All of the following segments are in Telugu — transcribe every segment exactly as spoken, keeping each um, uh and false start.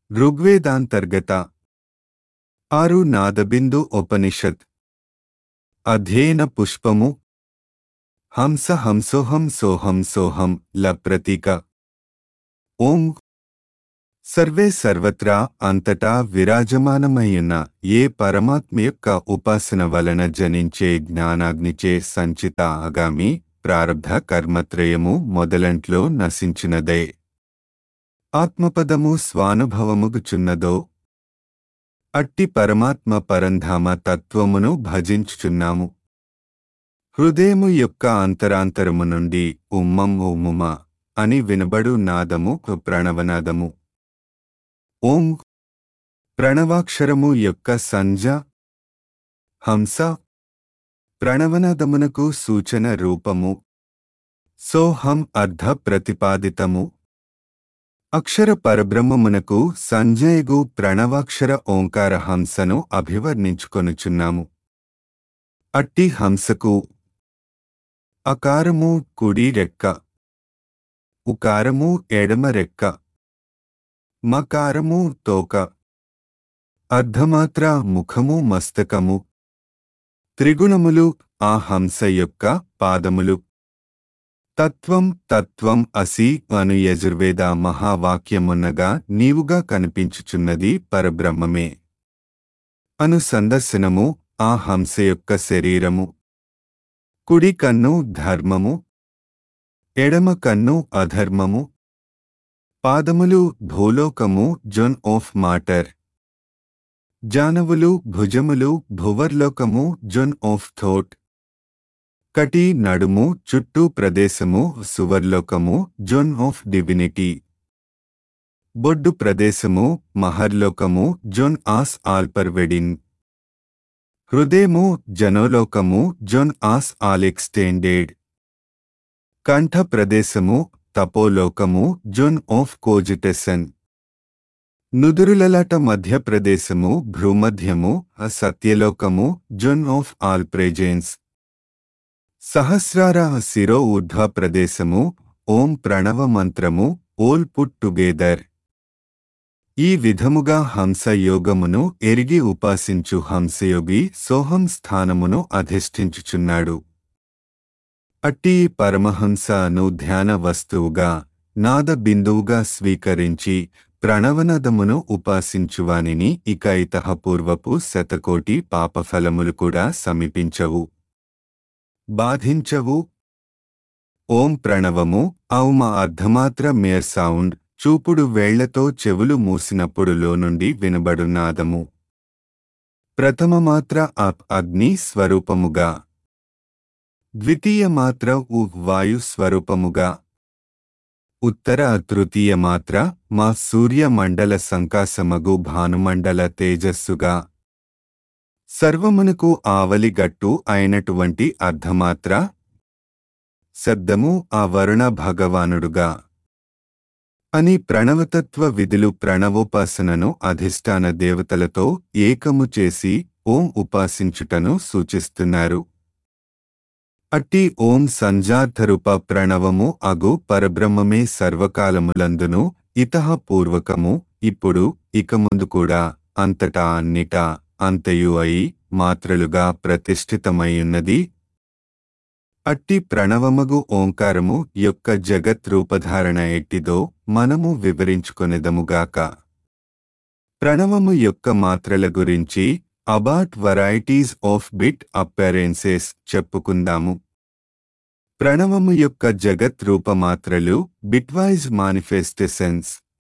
ఋగ్వేదాంతర్గత ఆరు నాదబిందు ఉపనిషత్ అధ్యయన పుష్పము హంస హంసోహం సోహం సోహం ల ప్రతీక. ఓం సర్వే సర్వత్రా అంతటా విరాజమానమయ్యున్న ఏ పరమాత్మ యొక్క ఉపాసన వలన జనించే జ్ఞానాగ్నిచే సంచిత ఆగామి ప్రారబ్ధ కర్మత్రయము మొదలంట్లో నశించినదే ఆత్మపదము స్వానుభవముగుచున్నదో అట్టి పరమాత్మ పరంధామ తత్వమును భజించుచున్నాము. హృదయము యొక్క అంతరాంతరము నుండి ఉమ్మం ఓముమ అని వినబడు నాదము ప్రణవనాదము. ఓం ప్రణవాక్షరము యొక్క సంజ్ఞ. హంస ప్రణవనాదమునకు సూచన రూపము. సోహం అర్ధ ప్రతిపాదితము. అక్షర పరబ్రహ్మమునకు సంజ్ఞయగు ప్రణవాక్షర ఓంకార హంసను అభివర్ణించుకొనుచున్నాము. అట్టి హంసకు అకారము కుడి రెక్క, ఉకారము ఎడమ రెక్క, మకారము తోక, అర్ధమాత్ర ముఖము మస్తకము, త్రిగుణములు ఆ హంస యొక్క పాదములు. తత్వం తత్వం అసి అను యజుర్వేద మహావాక్యమున్నగా నీవుగా కనిపించుచున్నది పరబ్రహ్మమే అను సందర్శనము ఆ హంస యొక్క శరీరము. కుడి కన్ను ధర్మము, ఎడమ కన్ను అధర్మము, పాదములు భూలోకము జోన్ ఆఫ్ మాటర్, జానవులు భుజములు భువర్లోకము జోన్ ఆఫ్ థోట్, కటి నడుము చుట్టూ ప్రదేశము సువర్లోకము జోన్ ఆఫ్ డివినిటీ, బొడ్డు ప్రదేశము మహర్లోకము జోన్ ఆస్ ఆల్పర్వెడిన్, హృదయము జనోలోకము జోన్ ఆస్ ఆల్ ఎక్స్టెండెడ్, కంఠ ప్రదేశము తపోలోకము జోన్ ఆఫ్ కోజిటెసన్, నుదురులలాట మధ్య ప్రదేశము భ్రూమధ్యము సత్యలోకము జోన్ ఆఫ్ ఆల్ ప్రెజెన్స్, సహస్రార శిరో ఊర్ధ్వ ప్రదేశము ఓం ప్రణవ మంత్రము ఓల్ పుట్ టుగెదర్. ఈ విధముగా హంస యోగమును ఎరిగి ఉపాసించు హంసయోగి సోహం స్థానమును అధిష్ఠించుచున్నాడు. అట్టి పరమహంసను ధ్యాన వస్తువుగా నాద బిందువుగా స్వీకరించి ప్రణవనదమును ఉపాసించువానిని ఇక ఇతః పూర్వపు శతకోటి పాపఫలములు కూడా సమీపించవు, బాధించవు. ఓం ప్రణవము ఔమ అర్ధమాత్ర మేర్ సౌండ్ చూపుడు వేళ్లతో చెవులు మూసినప్పుడు లోనుండి వినబడు నాదము. ప్రథమ మాత్ర అప్ అగ్ని స్వరూపముగా, ద్వితీయ మాత్ర ఉ వాయు స్వరూపముగా, ఉత్తర తృతీయ మాత్ర మా సూర్యమండల సంకాసమగు భానుమండల తేజస్సుగా, సర్వమునకు ఆవలిగట్టు అయినటువంటి అర్ధమాత్ర శబ్దము ఆ వరుణ భగవానుడుగా అని ప్రణవతత్వ విధులు ప్రణవోపాసనను అధిష్టాన దేవతలతో ఏకము చేసి ఓం ఉపాసించుటను సూచిస్తున్నారు. అట్టి ఓం సంజార్థరూప ప్రణవము అగు పరబ్రహ్మమే సర్వకాలములందును ఇతః పూర్వకము ఇప్పుడు ఇక ముందు కూడా అంతటా అన్నిటా అంతయు అయి మాత్రలుగా ప్రతిష్ఠితమైయున్నది. అట్టి ప్రణవమగు ఓంకారము యొక్క జగత్ రూపధారణ ఎట్టిదో మనము వివరించుకొనెదముగాక. ప్రణవము యొక్క మాత్రల గురించి about varieties of bit appearances చెప్పుకుందాము. ప్రణవము యొక్క జగత్ రూపమాత్రలు బిట్వైజ్ మానిఫెస్టేషన్స్.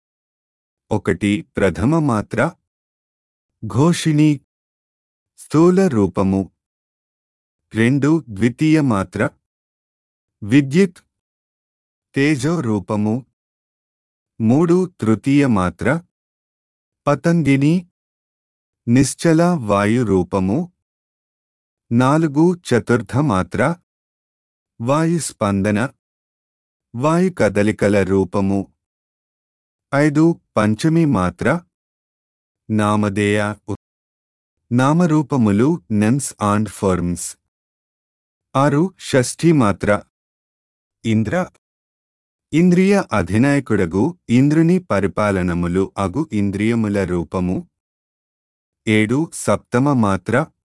ఒకటి ప్రథమ మాత్ర ఘోషిణి స్థూల రూపము, రెండు ద్వితీయ మాత్ర విద్యుత్ తేజో రూపము, మూడు తృతీయ మాత్ర పతంగిని నిశ్చల వాయు రూపము, నాలుగు చతుర్థ మాత్ర వాయు స్పందన వాయు కదలికల రూపము, ఐదు పంచమి మాత్ర నామధేయ నామరూపములు నెమ్స్ అండ్ ఫార్మ్స్, ఆరు షష్ఠీ మాత్ర ఇంద్ర ఇంద్రియ అధినాయకుడగు ఇంద్రుని పరిపాలనములు అగు ఇంద్రియముల రూపము. ఏడు సప్తమ మాత్ర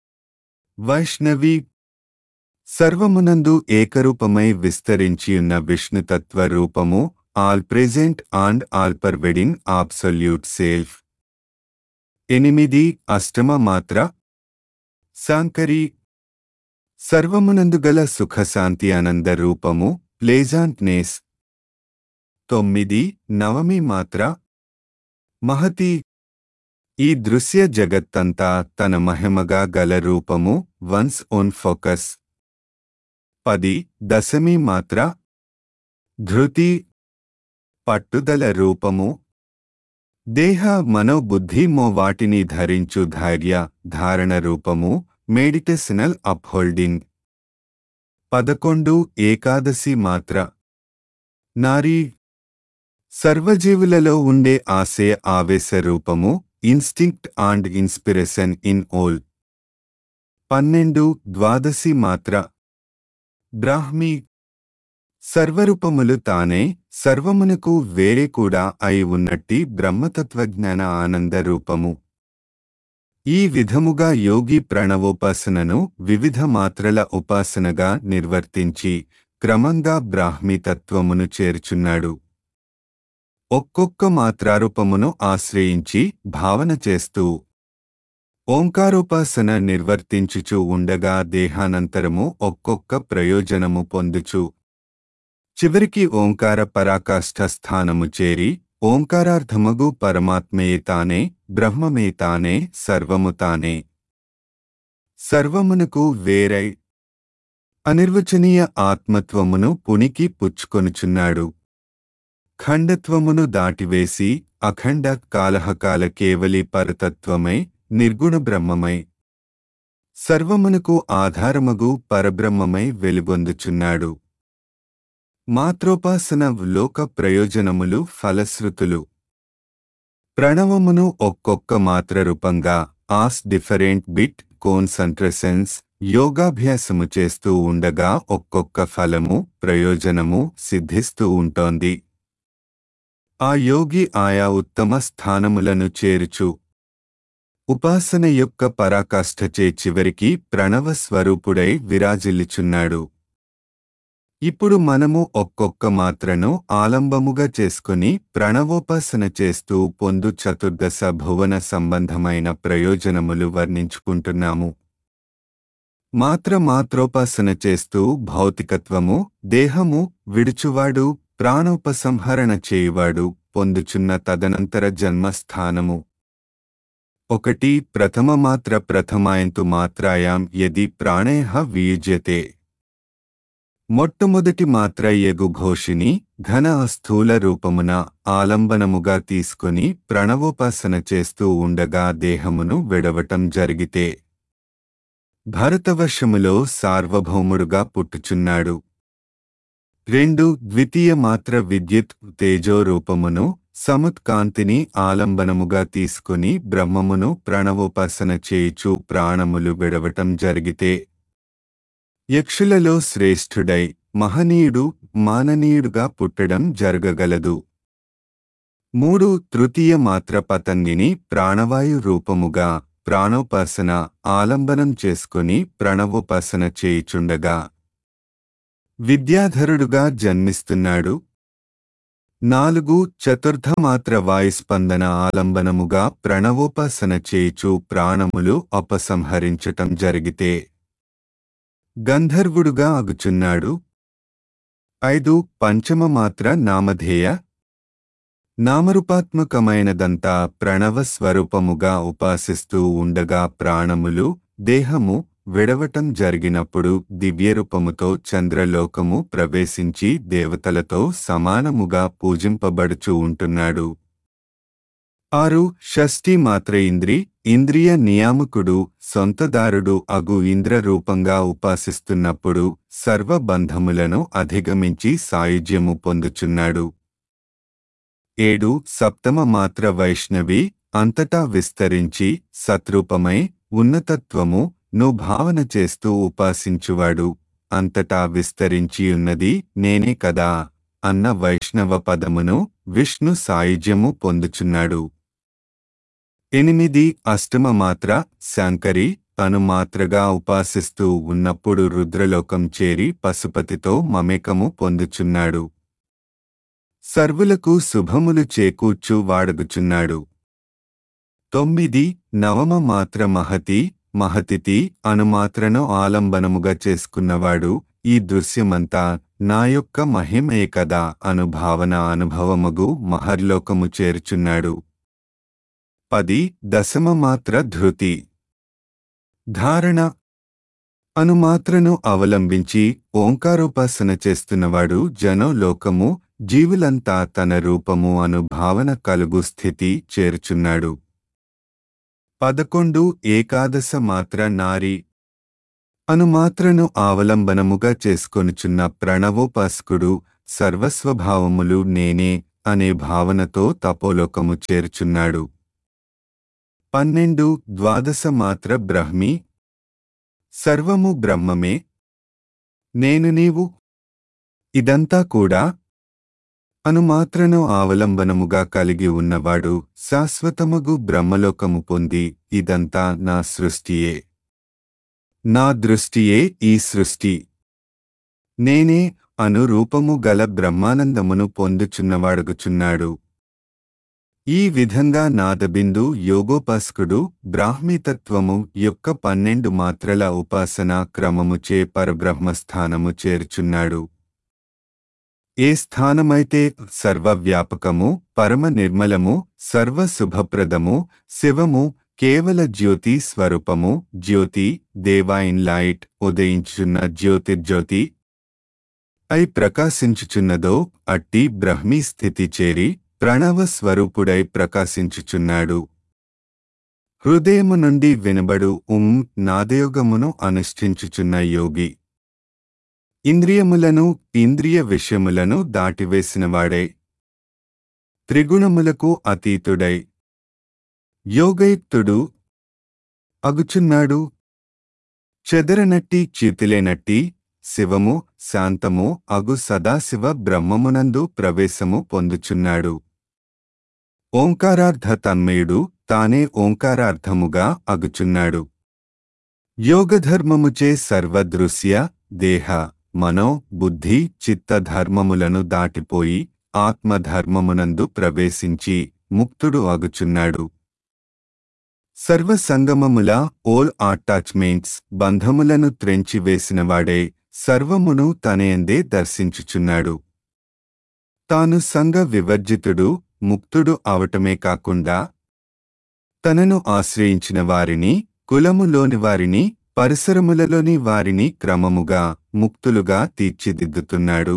వైష్ణవి. సర్వమునందు ఏకరూపమై విస్తరించియున్న విష్ణుతత్వ రూపము, all present and all pervading absolute self. ఎనిమిది అష్టమ మాత్ర శాంకరి. సర్వమునందుగల సుఖశాంతి ఆనంద రూపము, ప్లేజాంట్నెస్. తొమ్మిది నవమి మాత్ర మహతి. ఈ దృశ్య జగత్తంతా తన మహిమగా గల రూపము, వన్స్ ఓన్ ఫోకస్. పది దశమి మాత్ర ధృతి. పట్టుదల రూపము, దేహ మనోబుద్ధి మో వాటిని ధరించు ధైర్య ధారణ రూపము, మెడిటేషనల్ అప్హోల్డింగ్. పదకొండు ఏకాదశి మాత్ర నారీ. సర్వజీవులలో ఉండే ఆశయ ఆవేశ రూపము, instinct and inspiration in whole. పన్నెండు ద్వాదశి మాత్ర బ్రాహ్మి. సర్వరూపములు తానే, సర్వమునకు వేరే కూడా అయి ఉన్నట్టి బ్రహ్మతత్వజ్ఞాన ఆనంద రూపము. ఈ విధముగా యోగి ప్రణవోపాసనను వివిధ మాత్రల ఉపాసనగా నిర్వర్తించి క్రమంగా బ్రాహ్మీ తత్వమును చేర్చున్నాడు. ఒక్కొక్క మాత్రారూపమును ఆశ్రయించి భావన చేస్తూ ఓంకారోపాసన నిర్వర్తించుచు ఉండగా దేహానంతరము ఒక్కొక్క ప్రయోజనము పొందుచు చివరికి ఓంకార పరాకాష్ఠ స్థానము చేరి ఓంకారార్థమగు పరమాత్మయే తానే, బ్రహ్మమే తానే, సర్వము తానే, సర్వమునకు వేరై అనిర్వచనీయ ఆత్మత్వమును పునికి పుచ్చుకొనుచున్నాడు. ఖండత్వమును దాటివేసి అఖండ కాలహకాల కేవలి పరతత్వమై, నిర్గుణ బ్రహ్మమై, సర్వమునకు ఆధారమగు పరబ్రహ్మమై వెలుగొందుచున్నాడు. మాత్రోపాసన లోక ప్రయోజనములు ఫలశ్రుతులు. ప్రణవమును ఒక్కొక్క మాత్ర రూపంగా ఆస్ డిఫరెంట్ బిట్ కోన్సంట్రేషన్స్ యోగాభ్యాసము చేస్తూ ఉండగా ఒక్కొక్క ఫలము, ప్రయోజనము సిద్ధిస్తూ ఉంటోంది. ఆ యోగి ఆయా ఉత్తమ స్థానములను చేరుచు ఉపాసన యొక్క పరాకాష్ఠచే చివరికి ప్రణవ స్వరూపుడై విరాజిల్లుచున్నాడు. ఇప్పుడు మనము ఒక్కొక్క మాత్రను ఆలంబముగా చేసుకుని ప్రణవోపాసన చేస్తూ పొందు చతుర్దశ భువన సంబంధమైన ప్రయోజనములు వర్ణించుకుంటున్నాము. మాత్ర మాత్రోపాసన చేస్తూ భౌతికత్వము, దేహము విడుచువాడు, ప్రాణోపసంహరణ చేయువాడు పొందుచున్న తదనంతర జన్మస్థానము. ఒకటి ప్రథమ మాత్ర ప్రథమాయంతు మాత్రాయాం యది ప్రాణేహ వియుజ్యతే. మొట్టమొదటి మాత్ర యగు ఘోషిని ఘన స్థూల రూపమున ఆలంబనముగా తీసుకొని ప్రణవోపాసన చేస్తూ ఉండగా దేహమును విడవటం జరిగితే భరతవర్షములో సార్వభౌముడుగా పుట్టుచున్నాడు. రెండు ద్వితీయ మాత్ర విద్యుత్ తేజో రూపమును సముత్కాంతిని ఆలంబనముగా తీసుకుని బ్రహ్మమును ప్రణవోపాసన చేయుచు ప్రాణములు విడవటం జరిగితే యక్షులలో శ్రేష్ఠుడై మహనీయుడు మాననీయుడుగా పుట్టడం జరగగలదు. మూడు తృతీయ మాత్ర పతంగిని ప్రాణవాయు రూపముగా ప్రాణోపాసన ఆలంబనం చేసుకుని ప్రణవోపాసన చేయుచుండగా విద్యాధరుడుగా జన్మిస్తున్నాడు. నాలుగు చతుర్థమాత్ర వాయుస్పందన ఆలంబనముగా ప్రణవోపాసన చేయుచు ప్రాణములు అపసంహరించటం జరిగితే గంధర్వుడుగా అగుచున్నాడు. ఐదు పంచమ మాత్ర నామధేయ నామరూపాత్మకమైనదంతా ప్రణవ స్వరూపముగా ఉపాసిస్తూ ఉండగా ప్రాణములు దేహము విడవటం జరిగినప్పుడు దివ్యరూపముతో చంద్రలోకము ప్రవేశించి దేవతలతో సమానముగా పూజింపబడుచూ ఉంటున్నాడు. ఆరు షష్ఠీ మాత్ర ఇంద్రి ఇంద్రియ నియామకుడు సొంతదారుడు అగు ఇంద్ర రూపంగా ఉపాసిస్తున్నప్పుడు సర్వబంధములను అధిగమించి సాయుజ్యము పొందుచున్నాడు. ఏడు సప్తమ మాత్ర వైష్ణవి అంతటా విస్తరించి సత్రూపమై ఉన్నతత్వము ను భావన చేస్తూ ఉపాసించువాడు. అంతటా విస్తరించియున్నది నేనే కదా అన్న వైష్ణవ పదమును విష్ణు సాయుజ్యము పొందుచున్నాడు. ఎనిమిది అష్టమ మాత్ర శాంకరి తను మాత్రగా ఉపాసిస్తూ ఉన్నప్పుడు రుద్రలోకం చేరి పశుపతితో మమేకము పొందుచున్నాడు. సర్వులకు శుభములు చేకూర్చు వాడగుచున్నాడు. తొమ్మిది నవమ మాత్ర మహతి మహతితి అనుమాత్రను ఆలంబనముగా చేసుకున్నవాడు ఈ దృశ్యమంతా నా యొక్క మహిమే కదా అనుభావన అనుభవముగు మహర్లోకము చేర్చున్నాడు. పది దశమ మాత్ర ధృతి ధారణ అనుమాత్రను అవలంబించి ఓంకారోపాసన చేస్తున్నవాడు జనో లోకము జీవులంతా తన రూపము అను భావన కలుగు స్థితి చేర్చున్నాడు. పదకొండు ఏకాదశ మాత్ర నారి అనుమాత్రను అవలంబనముగా చేసుకొనుచున్న ప్రణవోపాసకుడు సర్వస్వభావములు నేనే అనే భావనతో తపోలోకము చేర్చున్నాడు. పన్నెండు ద్వాదశ మాత్ర బ్రహ్మి సర్వము బ్రహ్మమే నేను నీవు ఇదంతా కూడా అనుమాత్రను అవలంబనముగా కలిగి ఉన్నవాడు శాశ్వతముగు బ్రహ్మలోకము పొంది ఇదంతా నా సృష్టియే నా దృష్టియే ఈ సృష్టి నేనే అను రూపము గల బ్రహ్మానందమును పొందుచున్నవాడుగుచున్నాడు. ఈ విధంగా నాదబిందు యోగోపాసకుడు బ్రాహ్మీతత్వము యొక్క పన్నెండు మాత్రల ఉపాసనా క్రమముచే పరబ్రహ్మస్థానము చేర్చున్నాడు. ఏ స్థానమైతే సర్వవ్యాపకము పరమ నిర్మలము సర్వశుభప్రదము శివము కేవల జ్యోతి స్వరూపము జ్యోతి దేవైన్ లైట్ ఉదయించుచున్న జ్యోతిర్జ్యోతి అయి ప్రకాశించుచున్నదో అట్టి బ్రహ్మీ స్థితి చేరి ప్రణవ స్వరూపుడై ప్రకాశించుచున్నాడు. హృదయము నుండి వినబడు ఉం నాదయోగమును అనుష్ఠించుచున్న యోగి ఇంద్రియములను ఇంద్రియ విషయములను దాటివేసినవాడై త్రిగుణములకు అతీతుడై యోగయుక్తుడు అగుచున్నాడు. చెదరనట్టి చితిలేనట్టి శివము శాంతము అగు సదాశివ బ్రహ్మమునందు ప్రవేశము పొందుచున్నాడు. ఓంకారార్థ తన్మయుడు తానే ఓంకారార్థముగా అగుచున్నాడు. యోగధర్మముచే సర్వదృశ్య దేహ మనో బుద్ధి చిత్త ధర్మములను దాటిపోయి ఆత్మధర్మమునందు ప్రవేశించి ముక్తుడు అగుచున్నాడు. సర్వసంగమముల ఓల్ అటాచ్మెంట్స్ బంధములను త్రెంచివేసినవాడే సర్వమును తనయందే దర్శించుచున్నాడు. తాను సంగ వివర్జితుడు ముక్తుడు అవటమే కాకుండా తనను ఆశ్రయించిన వారిని కులములోని వారిని పరిసరములలోని వారిని క్రమముగా ముక్తులుగా తీర్చిదిద్దుతున్నాడు.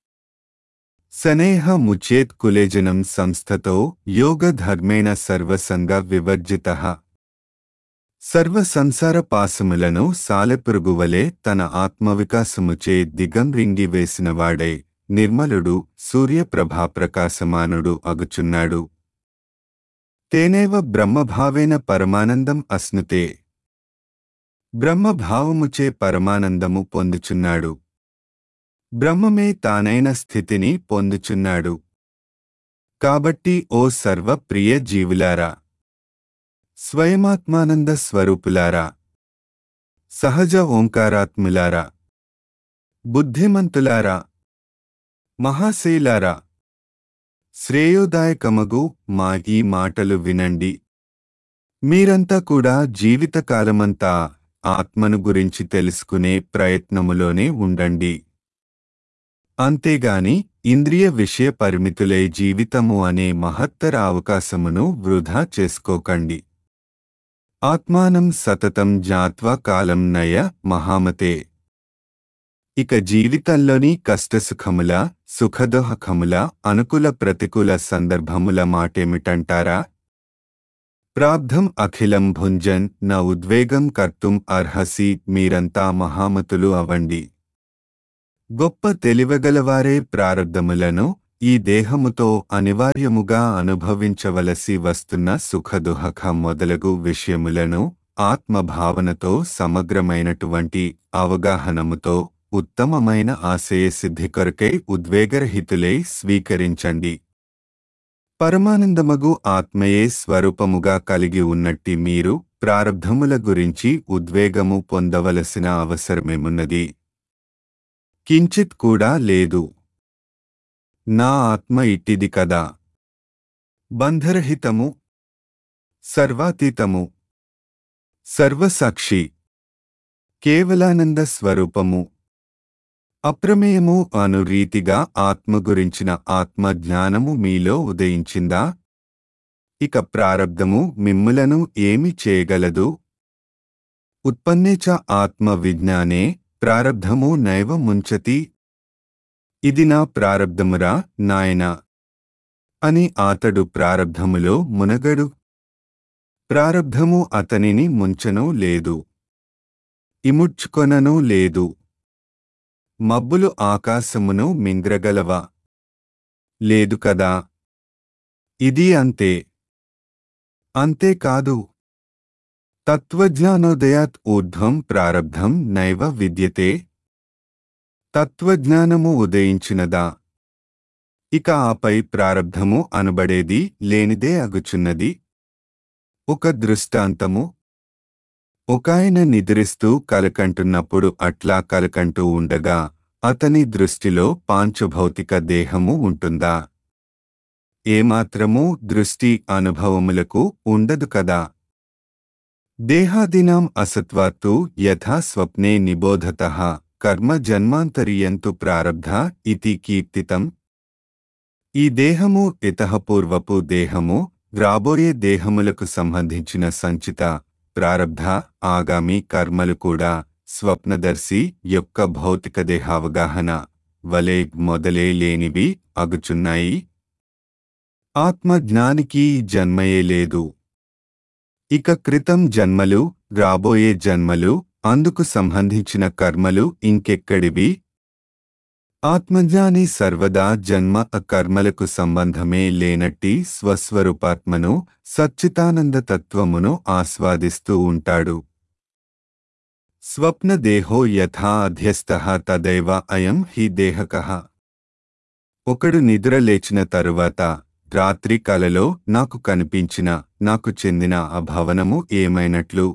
సనేహ ముచేత్ కులేజనం సంస్థతో యోగధర్మేణ సర్వసంగ వివర్జితః సర్వ సంసార పాశములను సాలెపురుగువలే తన ఆత్మవికాసముచే దిగంరింగి వేసినవాడై నిర్మలుడు సూర్యప్రభా ప్రకాశమానుడు అగుచున్నాడు. తేనేవ బ్రహ్మభావేన పరమానందం అశ్నుతే బ్రహ్మభావముచే పరమానందము పొందుచున్నాడు. బ్రహ్మమే తానైన స్థితిని పొందుచున్నాడు. కాబట్టి ఓ సర్వ ప్రియ జీవులారా స్వయమాత్మానంద స్వరూపులారా సహజ ఓంకారాత్ములారా బుద్ధిమంతులారా మహాశీలారా శ్రేయోదాయకమగు మా ఈ మాటలు వినండి. మీరంతా కూడా జీవితకాలమంతా ఆత్మను గురించి తెలుసుకునే ప్రయత్నములోనే ఉండండి. అంతేగాని ఇంద్రియ విషయ పరిమితులై జీవితము అనే మహత్తర అవకాశమును వృధా చేసుకోకండి. ఆత్మానం సతతం జ్ఞాత్వా కాలం నయ మహామతే. ఇక జీవితంలోని కష్టసుఖముల సుఖదుఃఖముల అనుకూల ప్రతికూల సందర్భముల మాటేమిటంటారా? ప్రాబ్ధం అఖిలం భుంజన్ న ఉద్వేగం కర్తుం అర్హసి. మీరంతా మహామతులు అవండి. గొప్ప తెలివగలవారే ప్రారబ్ధములను ఈ దేహముతో అనివార్యముగా అనుభవించవలసి వస్తున్న సుఖదుఃఖ మొదలగు విషయములను ఆత్మభావనతో సమగ్రమైనటువంటి అవగాహనముతో ఉత్తమమైన ఆశయసిద్ధి కొరకై ఉద్వేగరహితులై స్వీకరించండి. పరమానందమగు ఆత్మయే స్వరూపముగా కలిగి ఉన్నట్టి మీరు ప్రారబ్ధముల గురించి ఉద్వేగము పొందవలసిన అవసరమేమున్నది? కించిత్ కూడా లేదు. నా ఆత్మ ఇట్టిది కదా, బంధరహితము, సర్వాతీతము, సర్వసాక్షి, కేవలానంద స్వరూపము, అప్రమేయము అను రీతిగా ఆత్మ గురించిన ఆత్మజ్ఞానము మీలో ఉదయించిందా? ఇక ప్రారబ్ధము మిమ్ములను ఏమి చేయగలదు? ఉత్పన్నే చ ఆత్మ విజ్ఞానే ప్రారబ్ధము నైవ ముంచతి. ఇది నా ప్రారబ్ధమురా నాయనా అని అతడు ప్రారబ్ధములో మునగడు. ప్రారబ్ధము అతనిని ముంచనూ లేదు, ఇముడ్చుకొననూ లేదు. మబ్బులు ఆకాశమును మింగ్రగలవా? లేదు కదా. ఇది అంతే. అంతేకాదు, తత్వజ్ఞానోదయాత్ ఊర్ధ్వం ప్రారబ్ధం నైవ విద్యతే. తత్వజ్ఞానము ఉదయించినదా, ఇక ఆపై ప్రారబ్ధము అనబడేది లేనిదే అగుచున్నది. ఒక దృష్టాంతము. ఒకాయన నిద్రిస్తూ కలకంటున్నప్పుడు అట్లా కలకంటూ ఉండగా అతని దృష్టిలో పాంచభౌతిక దేహము ఉంటుందా? ఏమాత్రమూ దృష్టి అనుభవములకు ఉండదు కదా. దేహాదీనాం అసత్వాత్తు యథా స్వప్నే నిబోధతః కర్మ జన్మాంతరీయంతు ప్రారబ్ధ ఇతి కీర్తితం. ఈ దేహము ఇతఃపూర్వపు దేహము, రాబోయే దేహములకు సంబంధించిన సంచిత ప్రారబ్ధ ఆగామి కర్మలు కూడా స్వప్నదర్శి యొక్క భౌతిక దేహావగాహన వలె మొదలే లేనివి అగుచున్నాయి. ఆత్మజ్ఞానికి జన్మయే లేదు. ఇక క్రితం జన్మలు, రాబోయే జన్మలు, అందుకు సంబంధించిన కర్మలు ఇంకెక్కడివి? ఆత్మజ్ఞాని సర్వదా జన్మ కర్మలకు సంబంధమే లేనట్టి స్వస్వరూపాత్మను, సచ్చితానందతత్వమును ఆస్వాదిస్తూ ఉంటాడు. స్వప్నదేహో యథా అధ్యస్థః తదైవ అయం హి దేహకః. ఒకడు నిద్ర లేచిన తరువాత రాత్రి కలలో నాకు కనిపించిన, నాకు చెందిన ఆ భవనము ఏమైనట్లు,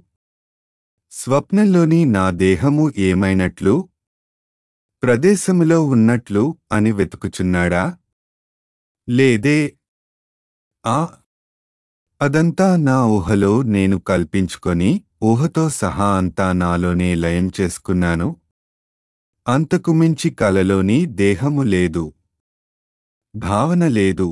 స్వప్నంలోని నా దేహము ఏమైనట్లు, ప్రదేశములో ఉన్నట్లు అని వెతుకుచున్నాడా? లేదే. ఆ అదంతా నా ఊహలో నేను కల్పించుకొని ఊహతో సహా అంతా నాలోనే లయం చేసుకున్నాను. అంతకు మించి కలలోని దేహము లేదు, భావన లేదు,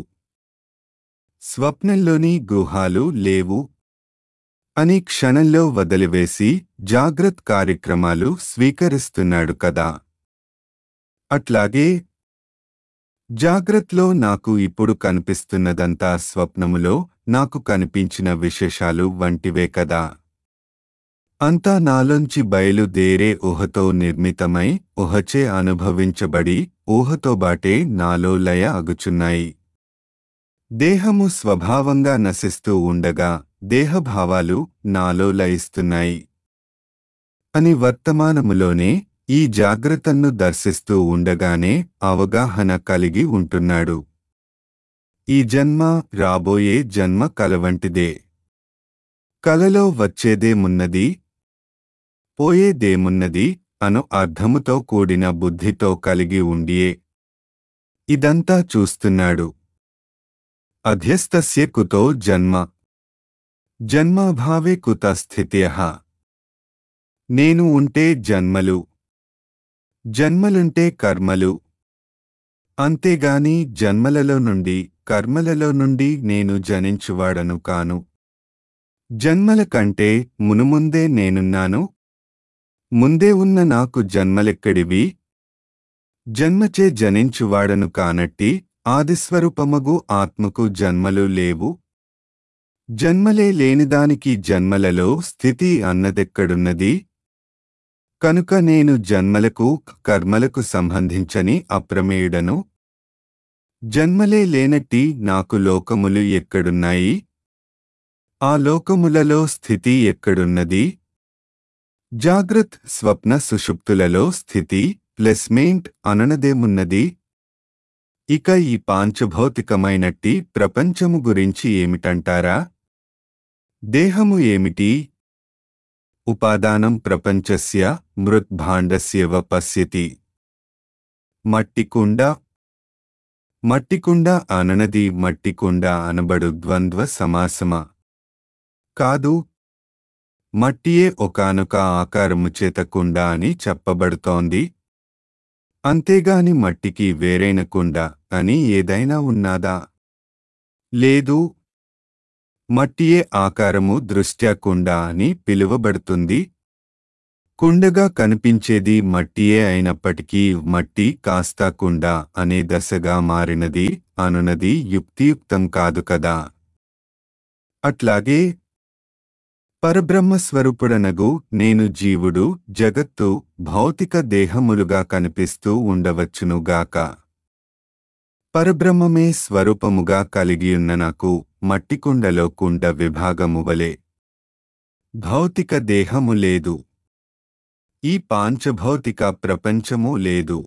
స్వప్నంలోని గుహాలు లేవు అని క్షణంలో వదిలివేసి జాగ్రత్త కార్యక్రమాలు స్వీకరిస్తున్నాడు కదా. అట్లాగే జాగ్రత్తలో నాకు ఇప్పుడు కనిపిస్తున్నదంతా స్వప్నములో నాకు కనిపించిన విశేషాలు వంటివే కదా. అంతా నాలోంచి బయలుదేరే ఊహతో నిర్మితమై ఊహచే అనుభవించబడి ఊహతోబాటే నాలో లయ అగుచున్నాయి. దేహము స్వభావంగా నశిస్తూ ఉండగా దేహభావాలు నాలో లయిస్తున్నాయి అని వర్తమానములోనే ఈ జాగ్రత్తను దర్శిస్తూ ఉండగానే అవగాహన కలిగి ఉంటున్నాడు. ఈ జన్మ రాబోయే జన్మ కలవంటిదే. కలలో వచ్చేదేమున్నది, పోయేదేమున్నది అను అర్థముతో కూడిన బుద్ధితో కలిగి ఉండియే ఇదంతా చూస్తున్నాడు. అధ్యస్తస్య కుతో జన్మ, జన్మాభావే కుత స్థిత్యః. నేను ఉంటే జన్మలు, జన్మలుంటే కర్మలు. అంతేగాని జన్మలలో నుండి, కర్మలలో నుండి నేను జనించువాడను కాను. జన్మల కంటే మునుముందే నేనున్నాను. ముందే ఉన్న నాకు జన్మలెక్కడివి? జన్మచే జనించువాడను కానట్టి ఆదిస్వరూపమగు ఆత్మకు జన్మలు లేవు. జన్మలే లేనిదానికి జన్మలలో స్థితి అన్నదెక్కడున్నది? కనుక నేను జన్మలకు, కర్మలకు సంబంధించని అప్రమేయుడను. జన్మలే లేనట్టి నాకు లోకములు ఎక్కడున్నాయి? ఆ లోకములలో స్థితి ఎక్కడున్నది? జాగ్రత్, స్వప్న, సుషుప్తులలో స్థితి, ప్లస్మెంట్ అననదేమున్నది? ఇక ఈ పాంచభౌతికమైనట్టి ప్రపంచము గురించి ఏమిటంటారా? దేహము ఏమిటి? ఉపాదానం ప్రపంచస్య మృద్భాండస్యవ పశ్యతి. మట్టికుండ. మట్టికుండ అననది మట్టికుండ అనబడు ద్వంద్వ సమాసమా? కాదు. మట్టియే ఒకానొక ఆకారము చేత కుండ అని చెప్పబడుతోంది. అంతేగాని మట్టికి వేరైన కుండ అని ఏదైనా ఉన్నాదా? లేదు. మట్టియే ఆకారము దృష్ట్యా కుండ అని పిలువబడుతుంది. కుండగా కనిపించేది మట్టియే అయినప్పటికీ మట్టి కాస్త కుండ అనే దశగా మారినది అనునది యుక్తియుక్తం కాదు కదా. అట్లాగే పరబ్రహ్మస్వరూపుడనగు నేను జీవుడు జగత్తు భౌతిక దేహములుగా కనిపిస్తూ ఉండవచ్చునుగాక. పరబ్రహ్మమే స్వరూపముగా కలిగియున్న నాకు మట్టికుండలో కుండ విభాగము వలె భౌతిక దేహము లేదు. ఈ పాంచభౌతిక ప్రపంచము లేదు.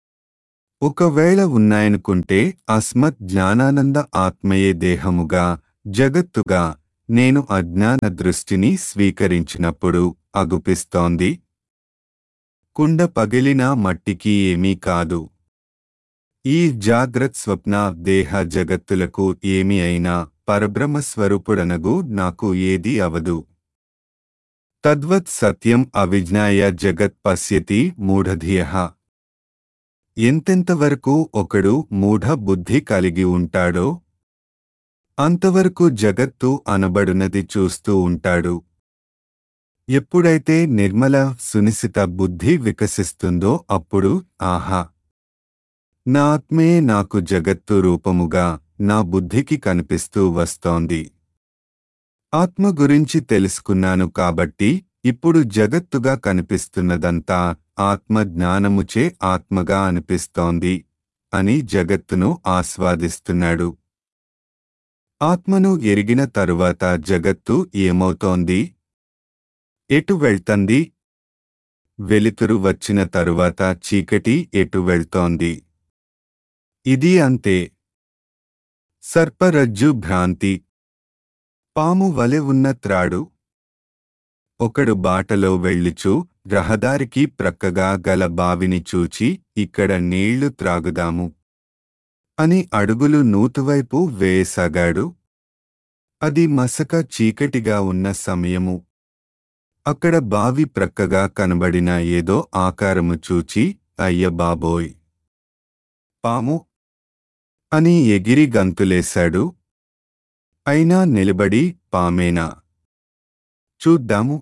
ఒకవేళ ఉన్నాయనుకుంటే అస్మత్ జ్ఞానానంద ఆత్మయే దేహముగా జగత్తుగా నేను అజ్ఞాన దృష్టిని స్వీకరించినప్పుడు అగుపిస్తోంది. కుండ పగిలినా మట్టికి ఏమీ కాదు. ఈ జాగ్రత్ స్వప్న దేహ జగత్తులకు ఏమి అయినా పరబ్రహ్మస్వరూపుడనగు నాకు ఏదీ అవదు. తద్వత్ సత్యం అవిజ్ఞాయ జగత్ పశ్యతి మూఢధియః. ఎంతెంతవరకు ఒకడు మూఢ బుద్ధి కలిగి ఉంటాడో అంతవరకు జగత్తు అనబడునది చూస్తూ ఉంటాడు. ఎప్పుడైతే నిర్మల సునిశిత బుద్ధి వికసిస్తుందో అప్పుడు ఆహా, నా ఆత్మే నాకు జగత్తు రూపముగా నా బుద్ధికి కనిపిస్తూ వస్తోంది. ఆత్మ గురించి తెలుసుకున్నాను కాబట్టి ఇప్పుడు జగత్తుగా కనిపిస్తున్నదంతా ఆత్మ జ్ఞానముచే ఆత్మగా అనిపిస్తోంది అని జగత్తును ఆస్వాదిస్తున్నాడు. ఆత్మను ఎరిగిన తరువాత జగత్తు ఏమవుతోంది? ఎటు వెళ్తంది? వెలుతురు వచ్చిన తరువాత చీకటి ఎటు వెళ్తోంది? ఇది అంతే. సర్పరజ్జు భ్రాంతి. పాము వలె ఉన్న త్రాడు. ఒకడు బాటలో వెళ్ళుచు రహదారికి ప్రక్కగా గల బావిని చూచి ఇక్కడ నీళ్లు త్రాగుదాము అని అడుగులు నూతువైపు వేయసాగాడు. అది మసక చీకటిగా ఉన్న సమయము. అక్కడ బావి ప్రక్కగా కనబడిన ఏదో ఆకారము చూచి అయ్య బాబోయ్, పాము అని ఎగిరి గంతులేశాడు. అయినా నిలబడి పామేనా చూద్దాము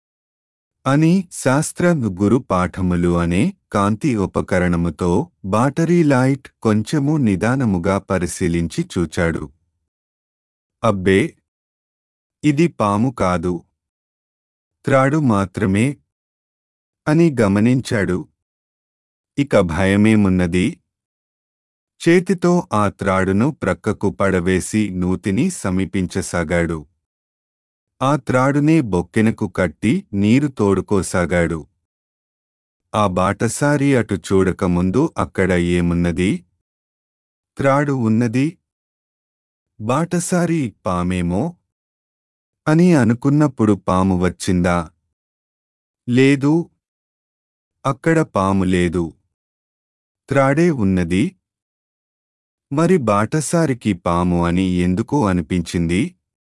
అని శాస్త్ర గురు పాఠములు అనే కాంతి ఉపకరణముతో బాటరీ లైట్ కొంచెము నిదానముగా పరిశీలించి చూచాడు. అబ్బే, ఇది పాము కాదు, త్రాడు మాత్రమే అని గమనించాడు. ఇక భయమేమున్నది? చేతితో ఆ త్రాడును ప్రక్కకు పడవేసి నూతిని సమీపించసాగాడు. ఆ త్రాడునే బొక్కెనకు కట్టి నీరు తోడుకోసాగాడు. ఆ బాటసారి అటు చూడకముందు అక్కడ ఏమున్నది? త్రాడు ఉన్నది. బాటసారి పామేమో అని అనుకున్నప్పుడు పాము వచ్చిందా? లేదు. అక్కడ పాము లేదు, త్రాడే ఉన్నది. మరి బాటసారికి పాము అని ఎందుకు అనిపించింది?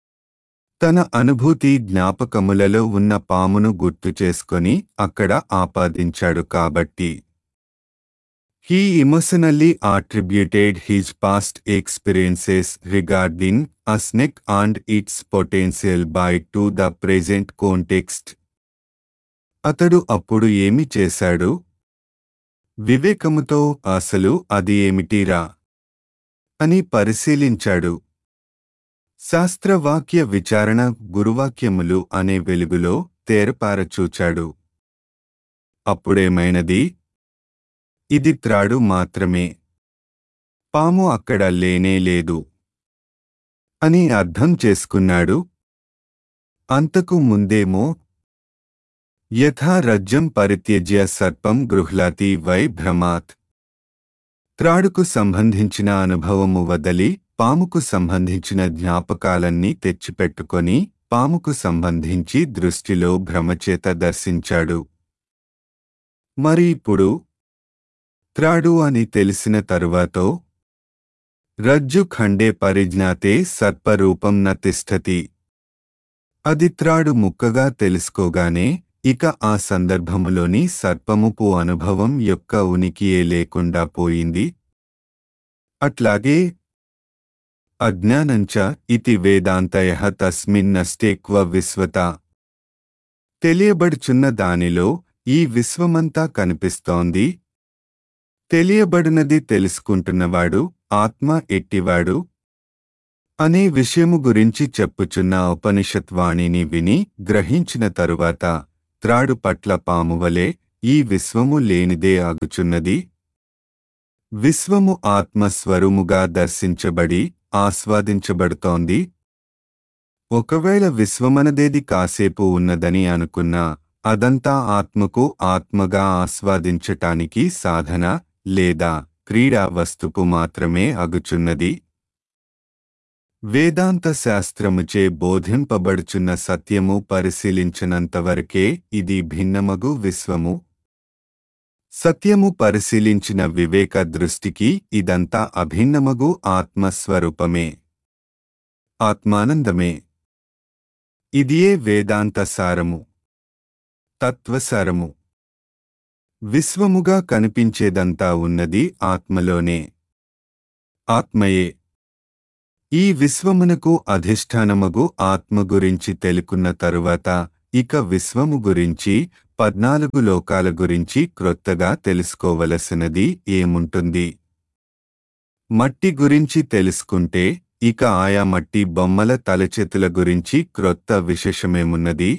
తన అనుభూతి జ్ఞాపకములలో ఉన్న పామును గుర్తు చేసుకొని అక్కడ ఆపాదించాడు కాబట్టి. He emotionally attributed his past experiences regarding a snake and its potential bite to the present context. అతడు అప్పుడు ఏమి చేశాడు? వివేకముతో అసలు అది ఏమిటిరా అని పరిశీలించాడు. శాస్త్రవాక్య విచారణ గురువాక్యములు అనే వెలుగులో తేరపారచూచాడు. అప్పుడేమైనది? ఇది త్రాడు మాత్రమే, పాము అక్కడ లేనే లేదు అని అర్థం చేసుకున్నాడు. అంతకు ముందేమో యథా రజ్జం పరిత్యజ్య సర్పం గృహ్లాతి వై భ్రమాత్. త్రాడుకు సంబంధించిన అనుభవము వదలి పాముకు సంబంధించిన జ్ఞాపకాలన్నీ తెచ్చిపెట్టుకొని పాముకు సంబంధించి దృష్టిలో భ్రమచేత దర్శించాడు. మరి ఇప్పుడు త్రాడు అని తెలిసిన తరువాతో రజ్జు ఖండే పరిజ్ఞాతే సర్పరూపం న తిష్టతి. అది త్రాడు ముక్కగా తెలుసుకోగానే ఇక ఆ సందర్భములోని సర్పముపు అనుభవం యొక్క ఉనికియే లేకుండా పోయింది. అట్లాగే అజ్ఞానంచ ఇతి వేదాంతయః తస్మిన్నష్టే క్వ విశ్వత. తెలియబడుచున్న దానిలో ఈ విశ్వమంతా కనిపిస్తోంది. తెలియబడినది తెలుసుకుంటున్నవాడు ఆత్మ ఎట్టివాడు అనే విషయము గురించి చెప్పుచున్న ఉపనిషత్వాణిని విని గ్రహించిన తరువాత త్రాడు పట్ల పామువలే ఈ విశ్వము లేనిదే ఆగుచున్నది. విశ్వము ఆత్మస్వరూముగా దర్శించబడి ఆస్వాదించబడుతోంది. ఒకవేళ విశ్వమనదేది కాసేపు ఉన్నదని అనుకున్నా అదంతా ఆత్మకు ఆత్మగా ఆస్వాదించటానికి సాధన లేదా క్రీడా వస్తుపు మాత్రమే అగుచున్నది. వేదాంత శాస్త్రముచే బోధింపబడుచున్న సత్యము పరిశీలించినంతవరకే ఇది భిన్నమగు విశ్వము. సత్యము పరిశీలించిన వివేక దృష్టికి ఇదంతా అభిన్నమగు ఆత్మస్వరూపమే, ఆత్మానందమే. ఇదియే వేదాంత సారము, తత్వసారము. విశ్వముగా కనిపించేదంతా ఉన్నది ఆత్మలోనే, ఆత్మయే. ఈ విశ్వమునకు అధిష్టానమగు ఆత్మ గురించి తెలుకున్న తరువాత ఇక విశ్వము గురించి పద్నాలుగు లోకాల గురించి క్రొత్తగా తెలుసుకోవలసినది ఏముంటుంది? మట్టి గురించి తెలుసుకుంటే ఇక ఆయా మట్టి బొమ్మల తలచేతుల గురించి క్రొత్త విశేషమేమున్నది?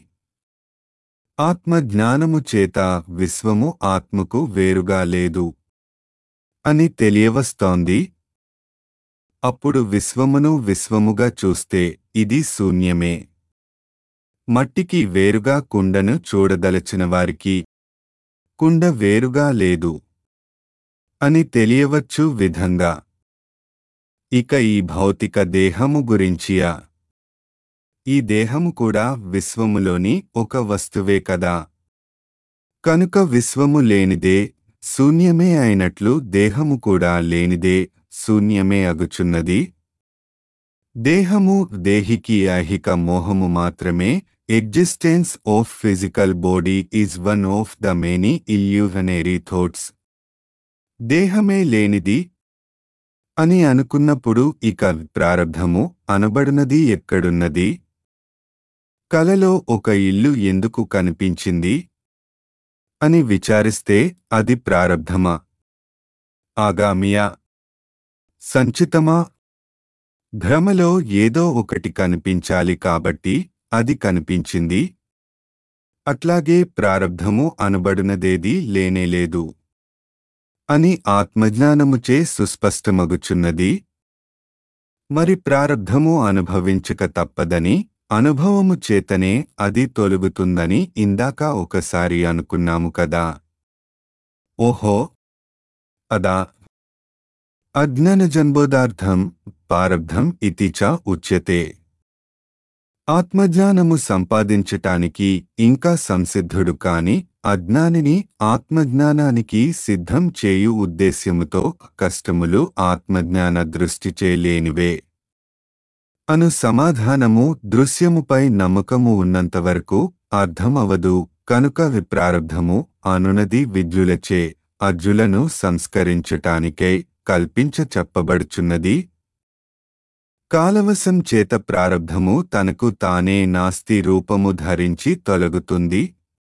ఆత్మజ్ఞానము చేత విశ్వము ఆత్మకు వేరుగా లేదు అని తెలియవస్తోంది. అప్పుడు విశ్వమును విశ్వముగా చూస్తే ఇది శూన్యమే. మట్టికి వేరుగా కుండను చూడదలచిన వారికి కుండ వేరుగా లేదు అని తెలియవచ్చు విధంగా. ఇక ఈ భౌతిక దేహము గురించియా? ఈ దేహము కూడా విశ్వములోని ఒక వస్తువే కదా. కనుక విశ్వము లేనిదే శూన్యమే అయినట్లు దేహము కూడా లేనిదే శూన్యమే అగుచున్నది. దేహము దేహికి ఐహిక మోహము మాత్రమే. Existence of physical body is one of the many illusionary thoughts. దేహమే లేనిది అని అనుకున్నప్పుడు ఇక ప్రారబ్ధము అనబడినది ఎక్కడున్నది? కలలో ఒక ఇల్లు ఎందుకు కనిపించింది అని విచారిస్తే అది ప్రారబ్ధమా, ఆగామియా, సంచితమా? భ్రమలో ఏదో ఒకటి కనిపించాలి కాబట్టి అది కనిపించింది. అట్లాగే ప్రారబ్ధము అనబడినదేదీ లేనేలేదు అని ఆత్మజ్ఞానముచే సుస్పష్టమగుచున్నది. మరి ప్రారబ్ధము అనుభవించక తప్పదని, అనుభవము చేతనే అది తొలుగుతుందని ఇందాక ఒకసారి అనుకున్నాము కదా. ఓహో, అదా? అజ్ఞానజన్బోధార్థం ప్రారబ్ధం ఇతి చ ఉచ్యతే. ఆత్మజ్ఞానము సంపాదించటానికి ఇంకా సంసిద్ధుడు కాని అజ్ఞానిని ఆత్మజ్ఞానానికి సిద్ధం చేయు ఉద్దేశ్యముతో కష్టములు ఆత్మజ్ఞాన దృష్టిచే లేనివే అను సమాధానము దృశ్యముపై నమ్మకము ఉన్నంతవరకు అర్థమవదు. కనుక విప్రారబ్ధము అనునది విద్యులచే అజ్జులను సంస్కరించటానికై కల్పించ చెప్పబడుచున్నది. కాలవశం చేత ప్రారబ్ధము తనకు తానే నాస్తి రూపము ధరించి తొలగుతుంది.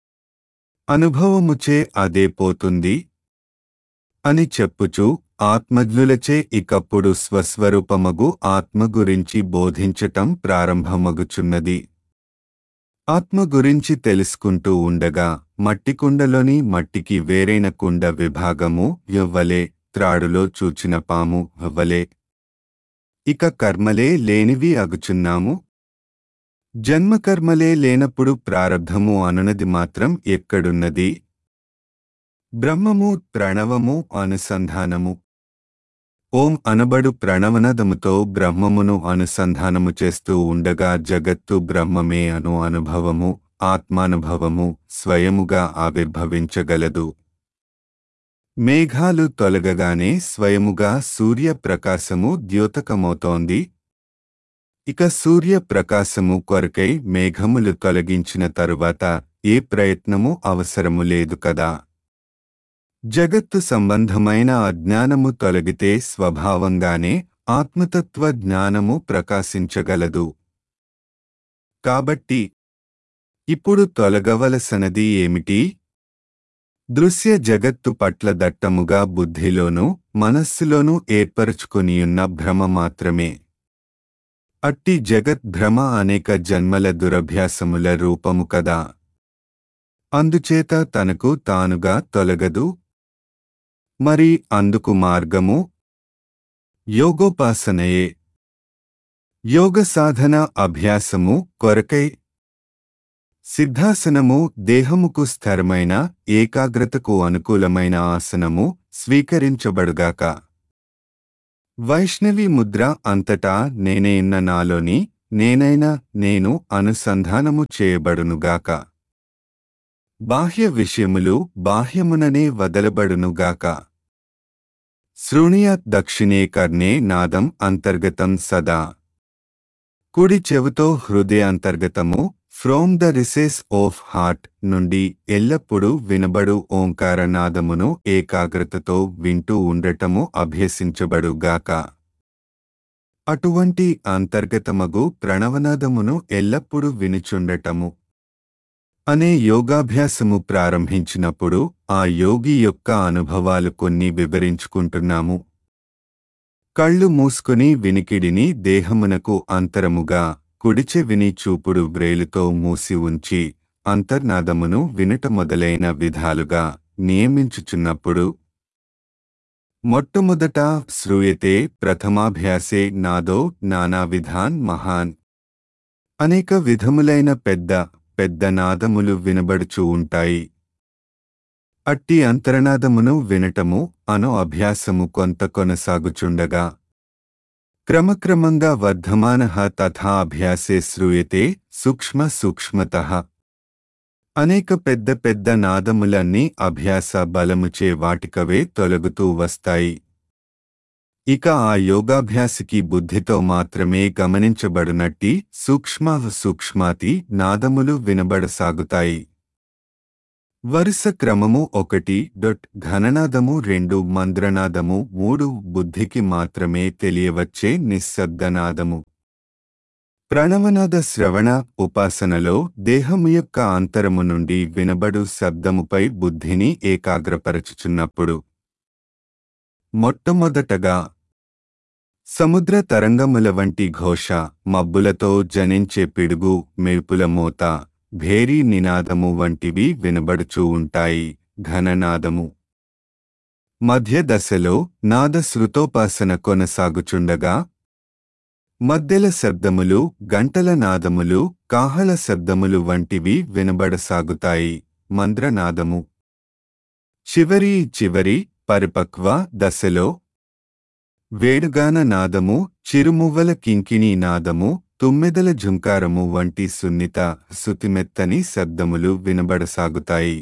అనుభవముచే అదే పోతుంది అని చెప్పుచు ఆత్మజ్ఞులచే ఇకప్పుడు స్వస్వరూపమగు ఆత్మ గురించి బోధించటం ప్రారంభమగుచున్నది. ఆత్మ గురించి తెలుసుకుంటూ ఉండగా మట్టికుండలోని మట్టికి వేరైన కుండ విభాగము యవ్వలే, త్రాడులో చూచిన పాము యవ్వలే. ఇక కర్మలే లేనివి అగుచున్నాము. జన్మకర్మలే లేనప్పుడు ప్రారబ్ధము అనునది మాత్రం ఎక్కడున్నది? బ్రహ్మము ప్రణవము అనుసంధానము. ఓం అనబడు ప్రణవనదముతో బ్రహ్మమును అనుసంధానము చేస్తూ ఉండగా జగత్తు బ్రహ్మమే అను అనుభవము, ఆత్మానుభవము స్వయముగా ఆవిర్భవించగలదు. మేఘాలు తొలగగానే స్వయముగా సూర్య ప్రకాశము ద్యోతకమవుతోంది. ఇక సూర్య ప్రకాశము కొరకై మేఘములు తొలగించిన తరువాత ఏ ప్రయత్నము అవసరము లేదు కదా. జగత్తు సంబంధమైన అజ్ఞానము తొలగితే స్వభావంగానే ఆత్మతత్వ జ్ఞానము ప్రకాశించగలదు. కాబట్టి ఇప్పుడు తొలగవలసనది ఏమిటి? దృశ్య జగత్తు పట్ల దట్టముగా బుద్ధిలోనూ మనస్సులోనూ ఏర్పరచుకొనియున్న భ్రమ మాత్రమే. అట్టి జగత్ భ్రమ అనేక జన్మల దురభ్యాసముల రూపము కదా. అందుచేత తనకు తానుగా తొలగదు. మరి అందుకు మార్గము యోగోపాసనయే. యోగ సాధన అభ్యాసము కొరకై సిద్ధాసనము దేహముకు స్థిరమైన ఏకాగ్రతకు అనుకూలమైన ఆసనము స్వీకరించబడుగాక. వైష్ణవి ముద్ర అంతటా నేనైన నాలోని నేనైనా నేను అనుసంధానము చేయబడునుగాక. బాహ్య విషయములు బాహ్యముననే వదలబడునుగాక. శృణుయాత్ దక్షిణే కర్ణే నాదం అంతర్గతం సదా. కుడి చెవుతో హృదయాంతర్గతము from the recess of heart నుండి ఎల్లప్పుడూ వినబడు ఓంకారనాదమును ఏకాగ్రతతో వింటూ ఉండటము అభ్యసించబడుగాక. అటువంటి అంతర్గతమగు ప్రణవనాదమును ఎల్లప్పుడూ వినుచుండటము అనే యోగాభ్యాసము ప్రారంభించినప్పుడు ఆ యోగి యొక్క అనుభవాలు కొన్ని వివరించుకుంటున్నాము. కళ్ళు మూసుకుని వినికిడిని దేహమునకు అంతరముగా కుడిచెవిని చూపుడు వ్రేలుతో మూసి ఉంచి అంతర్నాదమును వినుట మొదలైన విధాలుగా నియమించుచున్నప్పుడు మొట్టమొదట శ్రూయతే ప్రథమాభ్యాసే నాదో నానావిధాన్ మహాన్. అనేక విధములైన పెద్ద పెద్ద నాదములు వినబడుచూ ఉంటాయి. అట్టి అంతర్నాదమును వినటము అను అభ్యాసము కొంత కొనసాగుచుండగా క్రమక్రమంగా వర్ధమానః తథా అభ్యాసే శ్రూయతే సూక్ష్మ సూక్ష్మతః. అనేక పెద్ద పెద్ద నాదములన్నీ అభ్యాస బలముచే వాటికవే తొలగుతూ వస్తాయి. ఇక ఆ యోగాభ్యాసికి బుద్ధితో మాత్రమే గమనించబడునట్టి సూక్ష్మ సూక్ష్మాతి నాదములు వినబడసాగుతాయి. వరుస క్రమము ఒకటి డొట్ ఘననాదము రెండు మంద్రనాదము మూడు బుద్ధికి మాత్రమే తెలియవచ్చే నిశ్శబ్దనాదము. ప్రణవనాద శ్రవణ ఉపాసనలో దేహము యొక్క అంతరము నుండి వినబడు శబ్దముపై బుద్ధిని ఏకాగ్రపరచుచున్నప్పుడు మొట్టమొదటగా సముద్ర తరంగముల వంటి ఘోష, మబ్బులతో జనించే పిడుగు, మెరుపుల మోత, భేరీ నినాదము వంటివి వినబడుచూ ఉంటాయి. ఘననాదము మధ్య దశలో నాదశ్రుతోపాసన కొనసాగుచుండగా మధ్యల శబ్దములు, గంటల నాదములు, కాహళ శబ్దములు వంటివి వినబడసాగుతాయి. మంద్రనాదము చివరి చివరి పరిపక్వ దశలో వేణుగాన నాదము, చిరుమువ్వల కింకిణీ నాదము, తుమ్మెదల ఝుంకారము వంటి సున్నిత సుతిమెత్తని శబ్దములు వినబడసాగుతాయి.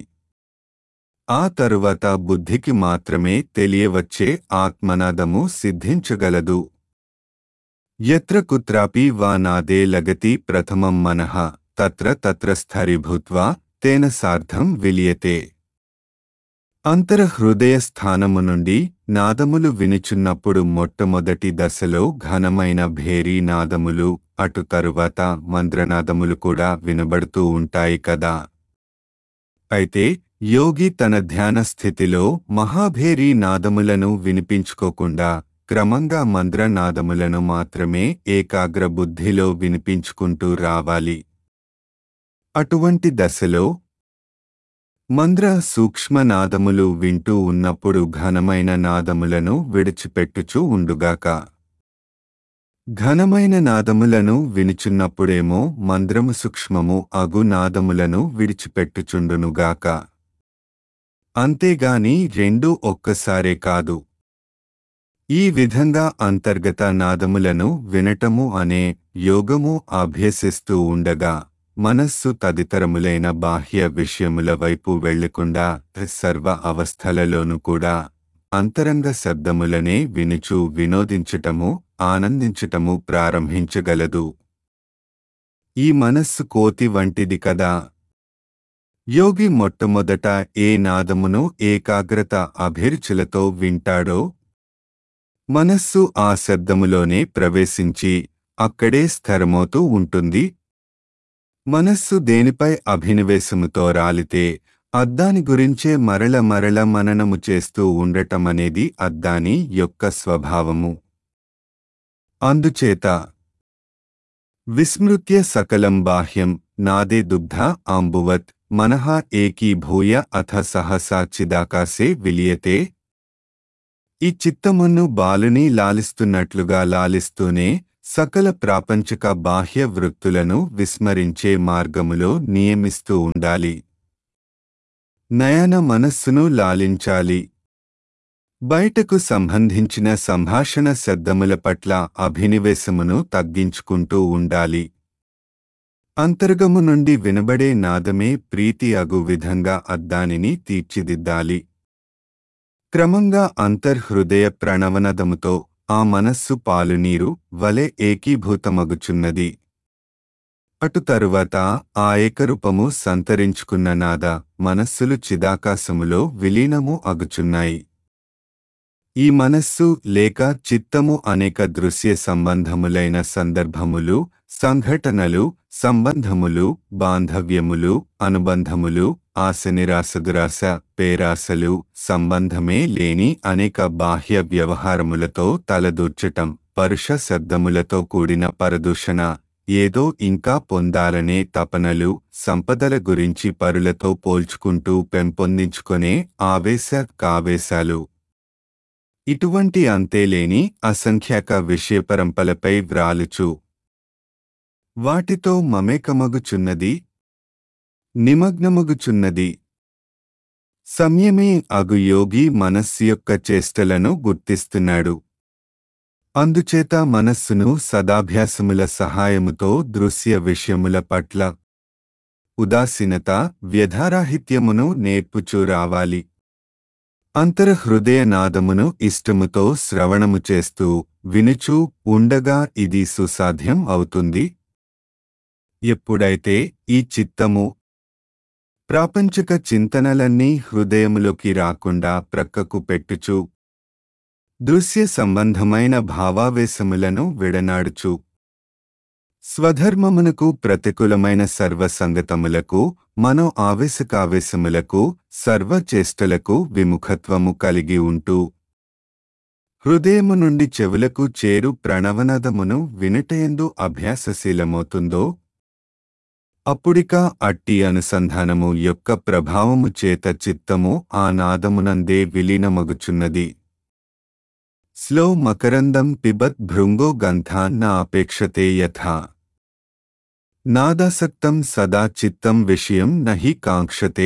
ఆ తరువాత బుద్ధికి మాత్రమే తెలియవచ్చే ఆత్మనాదము సిద్ధించగలదు. యత్ర కుత్రాపి వా నాదే లగతి ప్రథమం మనః తత్ర తత్ర స్థిరీభూత్వా తేన సార్ధం విలీయతే. అంతరహృదయ స్థానము నుండి నాదములు వినుచున్నప్పుడు మొట్టమొదటి దశలో ఘనమైన భేరీ నాదములు, అటు తరువాత మంద్రనాదములు కూడా వినబడుతూ ఉంటాయి కదా. అయితే యోగి తన ధ్యాన స్థితిలో మహాభేరీ నాదములను వినిపించుకోకుండా క్రమంగా మంద్రనాదములను మాత్రమే ఏకాగ్ర బుద్ధిలో వినిపించుకుంటూ రావాలి. అటువంటి దశలో మంద్ర సూక్ష్మనాదములు వింటూ ఉన్నప్పుడు ఘనమైన నాదములను విడిచిపెట్టుచూ ఉండుగాక. ఘనమైన నాదములను వినుచున్నప్పుడేమో మంద్రము సూక్ష్మము అగు నాదములను విడిచిపెట్టుచుండునుగాక. అంతేగాని రెండూ ఒక్కసారే కాదు. ఈ విధంగా అంతర్గత నాదములను వినటము అనే యోగము అభ్యసిస్తూ ఉండగా మనస్సు తదితరములైన బాహ్య విషయముల వైపు వెళ్ళకుండా సర్వ అవస్థలలోనూ కూడా అంతరంగ శబ్దములనే వినుచు వినోదించటము, ఆనందించటము ప్రారంభించగలదు. ఈ మనస్సు కోతి వంటిది కదా. యోగి మొట్టమొదట ఏ నాదమును ఏకాగ్రత అభిరుచులతో వింటాడో మనస్సు ఆ శబ్దములోనే ప్రవేశించి అక్కడే స్థిరమవుతూ ఉంటుంది. మనస్సు దేనిపై అభినివేశముతో రాలితే అద్దాని గురించే మరల మరల మననము చేస్తూ ఉండటమనేది అద్దాని యొక్క స్వభావము. అందుచేత విస్మృత్య సకలం బాహ్యం నాదే దుగ్ధ ఆంబువత్ మనః ఏకీభూయ అథ సహసా చిదాకాశే విలియతే. ఈ చిత్తమును బాలుని లాలిస్తున్నట్లుగా లాలిస్తూనే సకల ప్రాపంచిక బాహ్య వృత్తులను విస్మరించే మార్గములో నియమిస్తూ ఉండాలి. నయన మనస్సును లాలించాలి. బయటకు సంబంధించిన సంభాషణ శబ్దముల పట్ల అభినివేశమును తగ్గించుకుంటూ ఉండాలి. అంతర్గము నుండి వినబడే నాదమే ప్రీతి అగు విధంగా అద్దానిని తీర్చిదిద్దాలి. క్రమంగా అంతర్హృదయ ప్రణవనదముతో ఆ మనస్సు పాలునీరు వలె ఏకీభూతమగుచున్నది. అటు తరువాత ఆ ఏకరూపము సంతరించుకున్న నాద మనస్సులు చిదాకాశములో విలీనము అగుచున్నాయి. ఈ మనస్సు లేక చిత్తము అనేక దృశ్య సంబంధములైన సందర్భములు, సంఘటనలు, సంబంధములు, బాంధవ్యములు, అనుబంధములు, ఆశ నిరాశదురాశ, పేరాశలు, సంబంధమే లేని అనేక బాహ్య వ్యవహారములతో తలదూర్చటం, పరుష శబ్దములతో కూడిన పరదూషణ, ఏదో ఇంకా పొందాలనే తపనలు, సంపదల గురించి పరులతో పోల్చుకుంటూ పెంపొందించుకొనే ఆవేశ కావేశాలు, ఇటువంటి అంతేలేని అసంఖ్యాక విషయపరంపలపై వ్రాలుచు వాటితో మమేకమగుచున్నది, నిమగ్నమగుచున్నది. సంయమే అగు యోగి మనస్సు యొక్క చేష్టలను గుర్తిస్తున్నాడు. అందుచేత మనస్సును సదాభ్యాసముల సహాయముతో దృశ్య విషయముల పట్ల ఉదాసీనత, వ్యధారాహిత్యమును నేర్పుచూ రావాలి. అంతర్హృదయ నాదమును ఇష్టముతో శ్రవణము చేస్తూ వినుచూ ఉండగా ఇది సుసాధ్యం అవుతుంది. ఎప్పుడైతే ఈ చిత్తము ప్రాపంచిక చింతనలన్నీ హృదయములోకి రాకుండా ప్రక్కకు పెట్టుచు దృశ్య సంబంధమైన భావావేశములను విడనాడుచు స్వధర్మమునకు ప్రతికూలమైన సర్వసంగతములకు, మనో ఆవేశకావేశములకు, సర్వచేష్టలకు విముఖత్వము కలిగి ఉంటూ హృదయము నుండి చెవులకు చేరు ప్రణవనదమును వినుటయందు అభ్యాసశీలమవుతుందో అప్పుడిక అట్టి అనుసంధానము యొక్క ప్రభావము చేత చిత్తము ఆ నాదమునందే విలీనమగుచున్నది. స్లో మకరందం పిబత్ భృంగో గంధాన్న అపేక్షతే యథా నాదాసక్తం సదా చిత్తం విషయం నహి కాంక్షతే.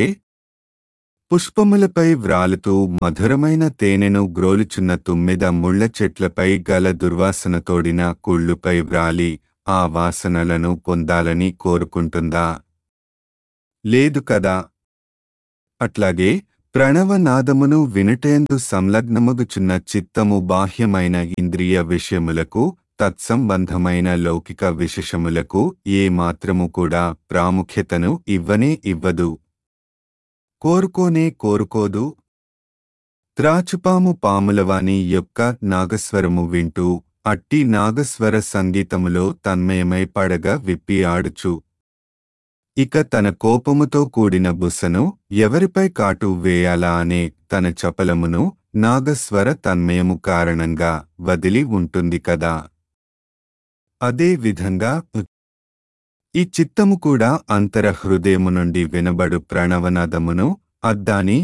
పుష్పములపై వ్రాలుతూ మధురమైన తేనెను గ్రోలుచున్న తుమ్మెద ముళ్ల చెట్లపై గల దుర్వాసన తోడిన కుళ్ళుపై వ్రాలి ఆ వాసనలను పొందాలని కోరుకుంటుందా? లేదు కదా. అట్లాగే ప్రణవనాదమును వినుటయందు సంలగ్నమగుచున్న చిత్తము బాహ్యమైన ఇంద్రియ విషయములకు, తత్సంబంధమైన లౌకిక విశేషములకు ఏ మాత్రము కూడా ప్రాముఖ్యతను ఇవ్వనే ఇవ్వదు. కోరుకోనే కోరుకోదు. త్రాచుపాము పాములవాణి యొక్క నాగస్వరము వింటూ అట్టి నాగస్వర సంగీతములో తన్మయమై పడగ విప్పి ఆడుచు ఇక తన కోపముతో కూడిన బుసను ఎవరిపై కాటు వేయాలా అనే తన చపలమును నాగస్వర తన్మయము కారణంగా వదిలి ఉంటుంది కదా. అదే విధంగా ఈ చిత్తము కూడా అంతర హృదయము నుండి వినబడు ప్రణవనాదమును, అద్దాని,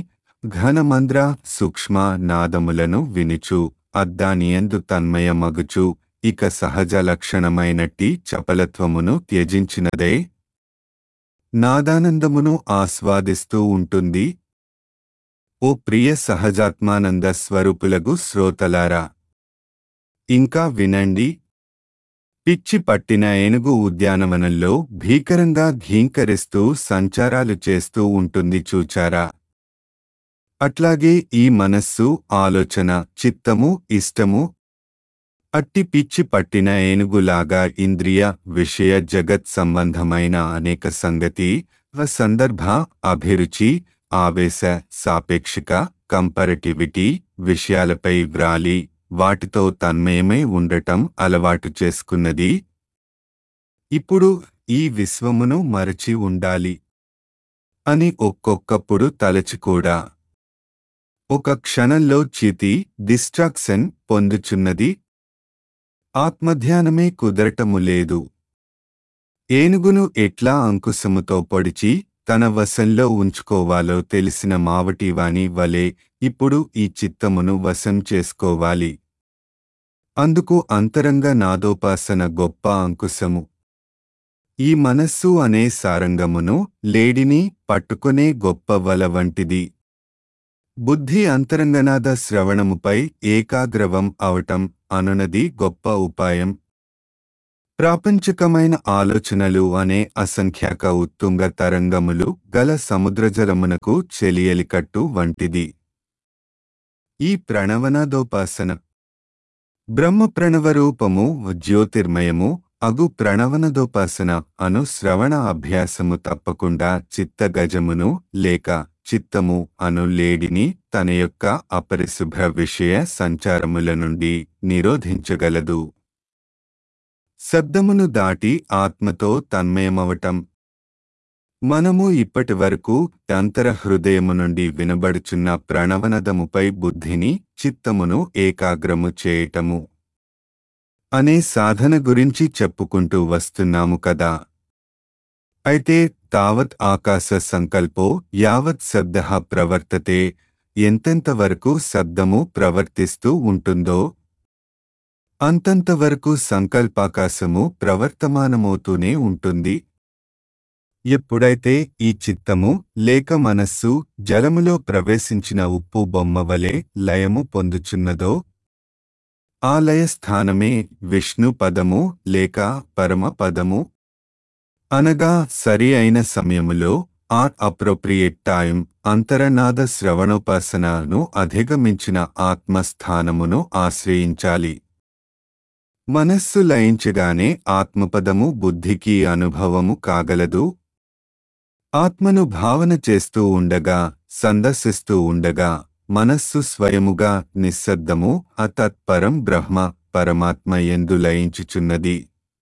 ఘనమంద్ర, సూక్ష్మ నాదములను వినుచు అద్దానియందు తన్మయమగుచు ఇక సహజ లక్షణమైనట్టి చపలత్వమును త్యజించినదే నాదానందమును ఆస్వాదిస్తూ ఉంటుంది. ఓ ప్రియ సహజాత్మానంద స్వరూపులగు శ్రోతలారా, ఇంకా వినండి. పిచ్చి పట్టిన ఏనుగు ఉద్యానవనంలో భీకరంగా ఘీంకరిస్తూ సంచారాలు చేస్తూ ఉంటుంది చూచారా? అట్లాగే ఈ మనస్సు, ఆలోచన, చిత్తము, ఇష్టము అట్టి పిచ్చి పట్టిన ఏనుగులాగా ఇంద్రియ విషయ జగత్ సంబంధమైన అనేక సంగతి వ సందర్భ, అభిరుచి, ఆవేశ, సాపేక్షిక, కంపారిటివిటీ విషయాలపై వ్రాలి వాటితో తన్మయమై ఉండటం అలవాటు చేసుకున్నది. ఇప్పుడు ఈ విశ్వమును మరచి ఉండాలి అని ఒక్కొక్కప్పుడు తలచి కూడా ఒక క్షణంలో చితి డిస్ట్రాక్షన్ పొందుచున్నది. ఆత్మధ్యానమే కుదరటము లేదు. ఏనుగును ఎట్లా అంకుశముతో పొడిచి తన వశంలో ఉంచుకోవాలో తెలిసిన మావటివాని వలె ఇప్పుడు ఈ చిత్తమును వశం చేసుకోవాలి. అందుకు అంతరంగ నాదోపాసన గొప్ప అంకుశము. ఈ మనస్సు అనే సారంగమును, లేడిని పట్టుకొనే గొప్ప వల వంటిది. బుద్ధి అంతరంగనాద శ్రవణముపై ఏకాగ్రవం అవటం అనునది గొప్ప ఉపాయం. ప్రాపంచికమైన ఆలోచనలు అనే అసంఖ్యాక ఉత్తుంగ తరంగములు గల సముద్రజలమునకు చెలియలికట్టు వంటిది ఈ ప్రణవనాదోపాసన. బ్రహ్మ ప్రణవరూపము జ్యోతిర్మయము అగు ప్రణవనదోపాసన అను శ్రవణ అభ్యాసము తప్పకుండా చిత్తగజమును లేక చిత్తము అను లేడిని తన యొక్క అపరిశుభ్ర విషయ సంచారముల నుండి నిరోధించగలదు. శబ్దమును దాటి ఆత్మతో తన్మయమవటం. మనము ఇప్పటి వరకు అంతర హృదయము నుండి వినబడుచున్న ప్రణవనదముపై బుద్ధిని, చిత్తమును ఏకాగ్రము చేయటము అనే సాధన గురించి చెప్పుకుంటూ వస్తున్నాము కదా. అయితే తావత్ ఆకాశ సంకల్పో యావత్ శబ్దః ప్రవర్తతే, ఎంతెంతవరకు శబ్దము ప్రవర్తిస్తూ ఉంటుందో అంతంతవరకు సంకల్పాకాశము ప్రవర్తమానమవుతూనే ఉంటుంది. ఎప్పుడైతే ఈ చిత్తము లేక మనస్సు జలములో ప్రవేశించిన ఉప్పు బొమ్మ వలె లయము పొందుచున్నదో ఆ లయస్థానమే విష్ణు పదము లేక పరమ పదము. అనగా సరి అయిన సమయములో ఆ అప్రోప్రియేట్ టైం అంతరనాద శ్రవణోపాసనను అధిగమించిన ఆత్మస్థానమును ఆశ్రయించాలి. మనస్సు లయించగానే ఆత్మపదము బుద్ధికి అనుభవము కాగలదు. ఆత్మను భావన చేస్తూ ఉండగా, సందర్శిస్తూ ఉండగా మనస్సు స్వయముగా నిశ్శబ్దము అతత్పరం బ్రహ్మ పరమాత్మ యందు లయించుచున్నది.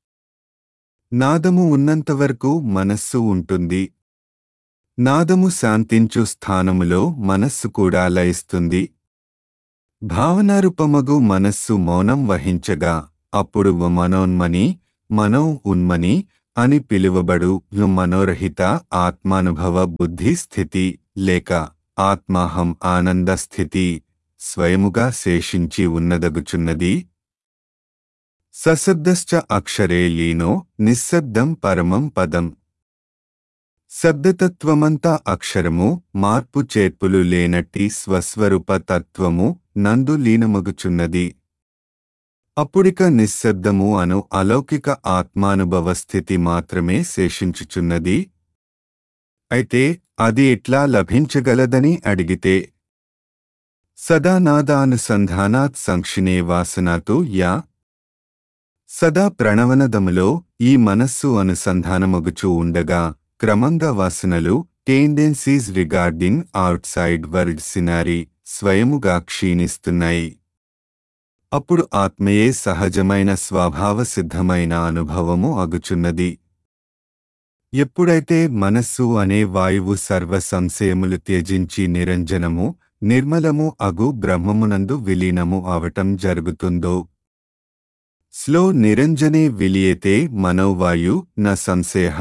నాదము ఉన్నంతవరకు మనస్సు ఉంటుంది. నాదము శాంతించు స్థానములో మనస్సు కూడా లయిస్తుంది. భావనారూపమగు మనస్సు మౌనం వహించగా అప్పుడు మనోన్మని, మనో ఉన్మని అని పిలువబడు మనోరహిత ఆత్మానుభవ బుద్ధి స్థితి లేక ఆత్మాహం ఆనంద స్థితి స్వయముగా శేషించి ఉన్నదగుచున్నది. సశబ్దశ్చ అక్షరే లీనో నిశ్శబ్దం పరమం పదం. శబ్దతత్వమంతా అక్షరము, మార్పు చేర్పులు లేనట్టి స్వస్వరూప తత్వము నందు లీనమగుచున్నది. అప్పుడిక నిశ్శబ్దము అను అలౌకిక ఆత్మానుభవ స్థితి మాత్రమే శేషించుచున్నది. అయితే అది ఎట్లా లభించగలదని అడిగితే సదా నాదానుసంధానాత్ సంక్షిణే వాసనాతో యా. సదా ప్రణవనదములో ఈ మనస్సు అనుసంధానమగుచూ ఉండగా క్రమంగా వాసనలు tendencies regarding outside world scenery స్వయముగా క్షీణిస్తున్నాయి. అప్పుడు ఆత్మయే సహజమైన స్వభావ సిద్ధమైన అనుభవము అగుచున్నది. ఎప్పుడైతే మనస్సు అనే వాయువు సర్వ సంశయములు త్యజించి నిరంజనము, నిర్మలము అగు బ్రహ్మమునందు విలీనము అవటం జరుగుతుందో స్లో నిరంజనే విలీయతే మనోవాయు న సంశయః.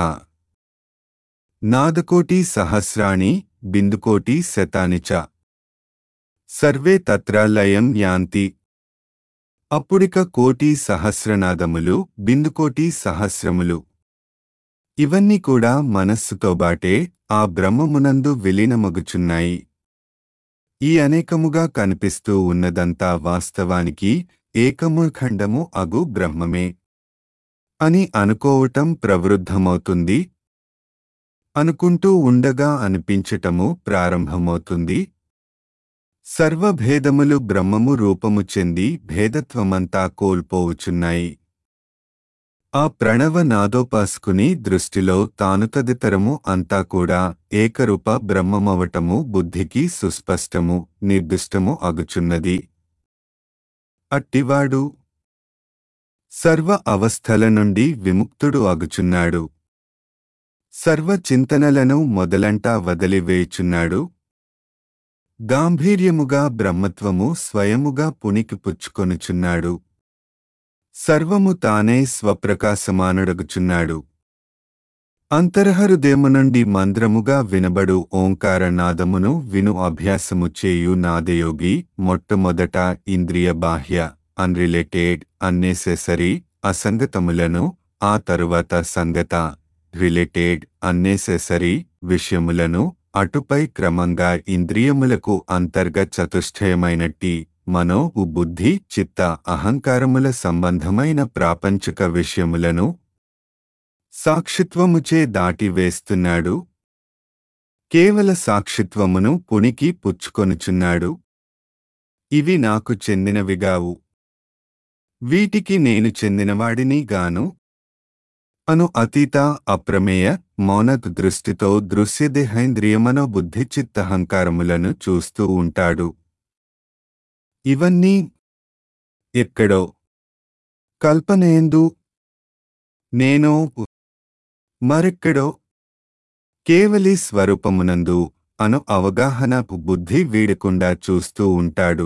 నాదకోటి సహస్రాణి బిందుకోటి శతాని చ సర్వే తత్ర లయం యాంతి. అప్పుడిక కోటి సహస్రనాదములు, బిందుకోటి సహస్రములు ఇవన్నీ కూడా మనస్సుతో బాటే ఆ బ్రహ్మమునందు విలీనమగుచున్నాయి. ఈ అనేకముగా కనిపిస్తూ ఉన్నదంతా వాస్తవానికి ఏకముఖండము అగు బ్రహ్మమే అని అనుకోవటం ప్రవృద్ధమవుతుంది. అనుకుంటూ ఉండగా అనిపించటము ప్రారంభమవుతుంది. సర్వభేదములు బ్రహ్మము రూపము చెంది భేదత్వమంతా కోల్పోవుచున్నాయి. ఆ ప్రణవ నాదోపాసకుని దృష్టిలో తాను తదితరము అంతా కూడా ఏకరూప బ్రహ్మమవటము బుద్ధికి సుస్పష్టము, నిర్దిష్టము అగుచున్నది. అట్టివాడు సర్వ అవస్థల నుండి విముక్తుడు అగుచున్నాడు. సర్వ చింతనలను మొదలంటా వదిలివేయుచున్నాడు. గాంభీర్యముగా బ్రహ్మత్వము స్వయముగా పుణికి పుచ్చుకొనుచున్నాడు. సర్వము తానే స్వప్రకాశమానుడగుచున్నాడు. అంతర్హృదయము నుండి మంద్రముగా వినబడు ఓంకారనాదమును విను అభ్యాసము చేయు నాదయోగి మొట్టమొదట ఇంద్రియ బాహ్య అన్రిలేటెడ్ అన్నెసెసరీ అసంగతములను, ఆ తరువాత సంగత రిలేటెడ్ అన్నెసెసరీ విషయములను, అటుపై క్రమంగా ఇంద్రియములకు అంతర్గ చతుష్టయమైనట్టి మనో బుద్ధి చిత్త అహంకారముల సంబంధమైన ప్రాపంచిక విషయములను సాక్షిత్వముచే దాటివేస్తున్నాడు. కేవల సాక్షిత్వమును పుణికి పుచ్చుకొనుచున్నాడు. ఇవి నాకు చెందినవిగావు, వీటికి నేను చెందినవాడిని గాను అను అతీత అప్రమేయ మౌనత్ దృష్టితో దృశ్యదేహేంద్రియమనో బుద్ధి చిత్తహంకారములను చూస్తూ ఉంటాడు. ఇవన్నీ ఎక్కడో కల్పనేందు, నేనో మరెక్కడో కేవలి స్వరూపమునందు అను అవగాహన బుద్ధి వీడకుండా చూస్తూ ఉంటాడు.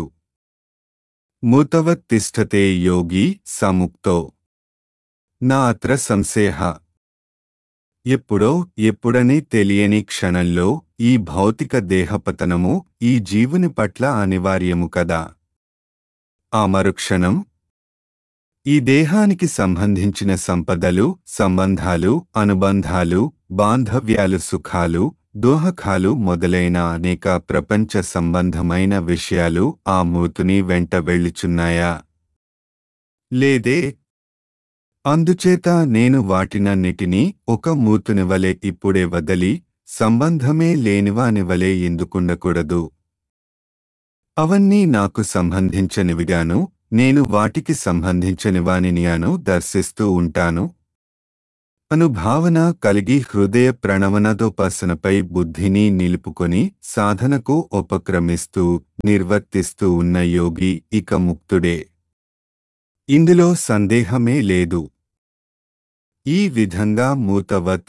మూతవత్ తిష్టతే యోగి సముక్తో నా అత్ర సంశయః. ఎప్పుడో ఎప్పుడని తెలియని క్షణంలో ఈ భౌతిక దేహపతనము ఈ జీవుని పట్ల అనివార్యము కదా. ఆ మరుక్షణం ఈ దేహానికి సంబంధించిన సంపదలు, సంబంధాలు, అనుబంధాలు, బాంధవ్యాలు, సుఖాలు, దోహకాలు మొదలైన అనేక ప్రపంచ సంబంధమైన విషయాలు ఆ మూతుని వెంట వెళ్ళుచున్నాయా? లేదే. అందుచేత నేను వాటినన్నిటినీ ఒక మూతునివలె ఇప్పుడే వదలి సంబంధమే లేనివానివలె ఎందుకుండకూడదు? అవన్నీ నాకు సంబంధించనివిగాను, నేను వాటికి సంబంధించనివానినిగాను దర్శిస్తూ ఉంటాను అను భావన కలిగి హృదయ ప్రణవనదోపాసనపై బుద్ధిని నిలుపుకొని సాధనకు ఉపక్రమిస్తూ నిర్వర్తిస్తూ ఉన్న యోగి ఇక ముక్తుడే. ఇందులో సందేహమే లేదు. ఈ విధంగా మూతవత్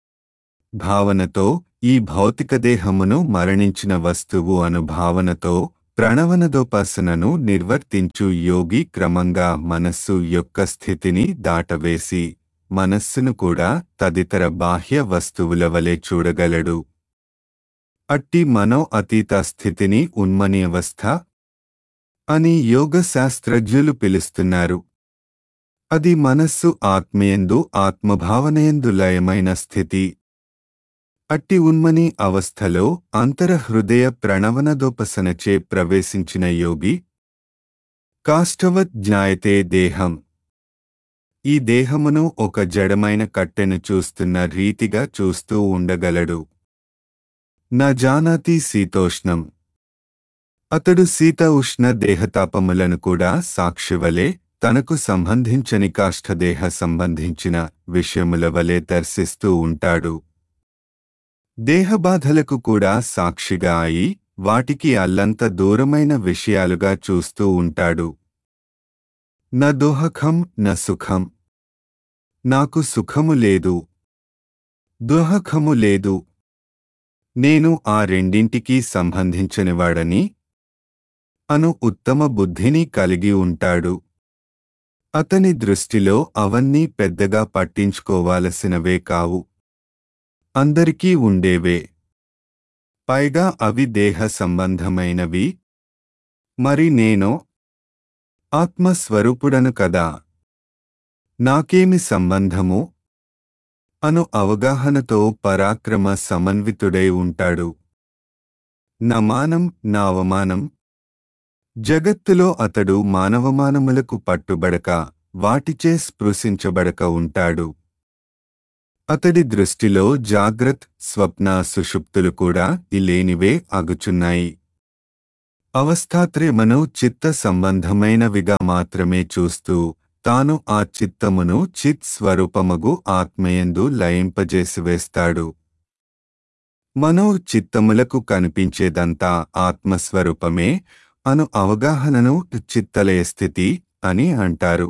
భావనతో ఈ భౌతికదేహమును మరణించిన వస్తువు అను భావనతో ప్రణవనదోపాసనను నిర్వర్తించు యోగి క్రమంగా మనస్సు యొక్క స్థితిని దాటవేసి మనస్సును కూడా తదితర బాహ్య వస్తువుల వలె చూడగలడు. అట్టి మనో అతీత స్థితిని ఉన్మని అవస్థ అని యోగ శాస్త్రజ్ఞులు పిలుస్తున్నారు. అది మనస్సు ఆత్మయందు ఆత్మభావనయందు లయమైన స్థితి. అట్టి ఉన్మని అవస్థలో అంతరహృదయ ప్రణవనదోపసనచే ప్రవేశించిన యోగి కాష్టవత్ జ్ఞాయతే దేహం. ఈ దేహమును ఒక జడమైన కట్టెను చూస్తున్న రీతిగా చూస్తూ ఉండగలడు. న జానాతి శీతోష్ణం. అతడు శీత ఉష్ణ దేహతాపములను కూడా సాక్షివలే తనకు సంబంధించని కాష్ఠదేహ సంబంధించిన విషయముల వలె దర్శిస్తూ ఉంటాడు. దేహబాధలకు కూడా సాక్షిగా అయి వాటికి అల్లంత దూరమైన విషయాలుగా చూస్తూ ఉంటాడు. న దోహకం న సుఖం. నాకు సుఖము లేదు, దోహకము లేదు. నేను ఆ రెండింటికీ సంబంధించినవాడని అను ఉత్తమ బుద్ధిని కలిగి ఉంటాడు. అతని దృష్టిలో అవన్నీ పెద్దగా పట్టించుకోవాల్సినవే కావు, అందరికీ ఉండేవే. పైగా అవి దేహ సంబంధమైనవి. మరి నేనో ఆత్మస్వరూపుడను కదా, నాకేమి సంబంధము అను అవగాహనతో పరాక్రమ సమన్వితుడై ఉంటాడు. నా మానం నా అవమానం. జగత్తులో అతడు మానవమానములకు పట్టుబడక వాటిచే స్పృశించబడక ఉంటాడు. అతడి దృష్టిలో జాగ్రత్ స్వప్న సుషుప్తులు కూడా ఇలేనివే అగుచున్నాయి. అవస్థాత్రయమును చిత్త సంబంధమైనవిగా మాత్రమే చూస్తూ తాను ఆ చిత్తమును చిత్ స్వరూపమగు ఆత్మయందు లయింపజేసివేస్తాడు. మనో చిత్తములకు కనిపించేదంతా ఆత్మస్వరూపమే అను అవగాహనను చిత్తలయ స్థితి అని అంటారు.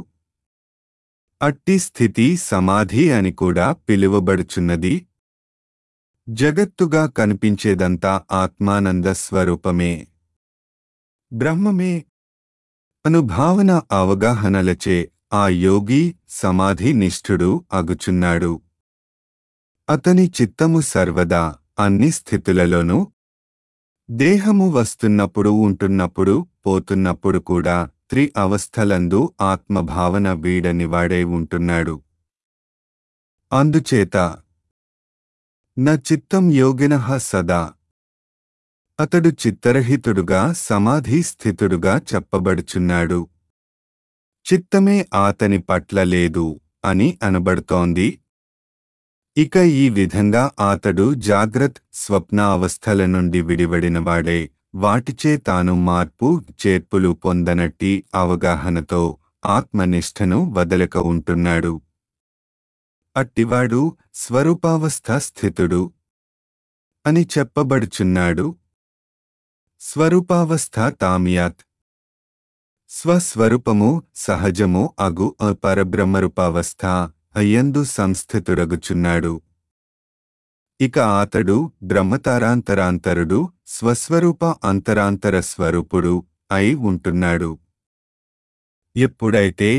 అట్టి స్థితి సమాధి అని కూడా పిలువబడుచున్నది. జగత్తుగా కనిపించేదంతా ఆత్మానంద స్వరూపమే, బ్రహ్మమే అను భావన అవగాహనలచే ఆ యోగి సమాధి నిష్ఠుడు అగుచున్నాడు. అతని చిత్తము సర్వదా అన్ని స్థితులలోనూ దేహము వస్తున్నప్పుడు ఉంటున్నప్పుడు పోతున్నప్పుడు కూడా త్రి అవస్థలందు ఆత్మభావన వీడనివాడై ఉంటున్నాడు. అందుచేత న చిత్తం యోగినః సదా, అతడు చిత్తరహితుడుగా సమాధి స్థితుడుగా చెప్పబడుచున్నాడు. చిత్తమే ఆతని పట్ల లేదు అని అనబడుతోంది. ఇక ఈ విధంగా ఆతడు జాగ్రత్ స్వప్న అవస్థల నుండి విడివడినవాడై వాటిచే తాను మార్పు చేర్పులు పొందనట్టి అవగాహనతో ఆత్మనిష్టను వదలక ఉంటున్నాడు. అట్టివాడు స్వరూపావస్థ స్థితుడు అని చెప్పబడుచున్నాడు. స్వరూపావస్థ తామియాత్, స్వస్వరూపము సహజము అగు పరబ్రహ్మరూపావస్థ అయ్యందు సంస్థితుడగుచున్నాడు. ఇక ఆతడు బ్రహ్మతారాంతరాంతరుడు స్వస్వరూప అంతరాంతర స్వరూపుడు అయి ఉంటున్నాడు. ఎప్పుడైతే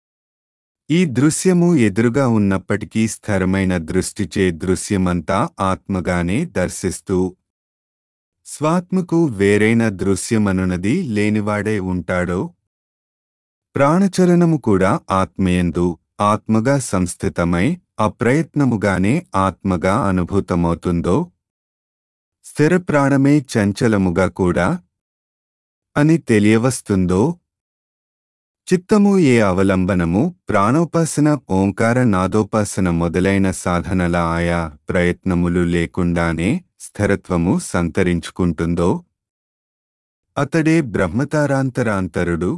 ఈ దృశ్యము ఎదురుగా ఉన్నప్పటికీ స్థిరమైన దృష్టిచే దృశ్యమంతా ఆత్మగానే దర్శిస్తూ స్వాత్మకు వేరైన దృశ్యమనునది లేనివాడై ఉంటాడో, ప్రాణచలనము కూడా ఆత్మయందు ఆత్మగా సంస్థితమై అప్రయత్నముగానే ఆత్మగా అనుభూతమవుతుందో, స్థిర ప్రాణమే చంచలముగా కూడా అని తెలియవస్తుందో, చిత్తము ఏ అవలంబనము ప్రాణోపాసన ఓంకార నాదోపాసన మొదలైన సాధనల ఆయా ప్రయత్నములు లేకుండానే స్థిరత్వము సంతరించుకుంటుందో, అతడే బ్రహ్మతారాంతరాంతరుడు.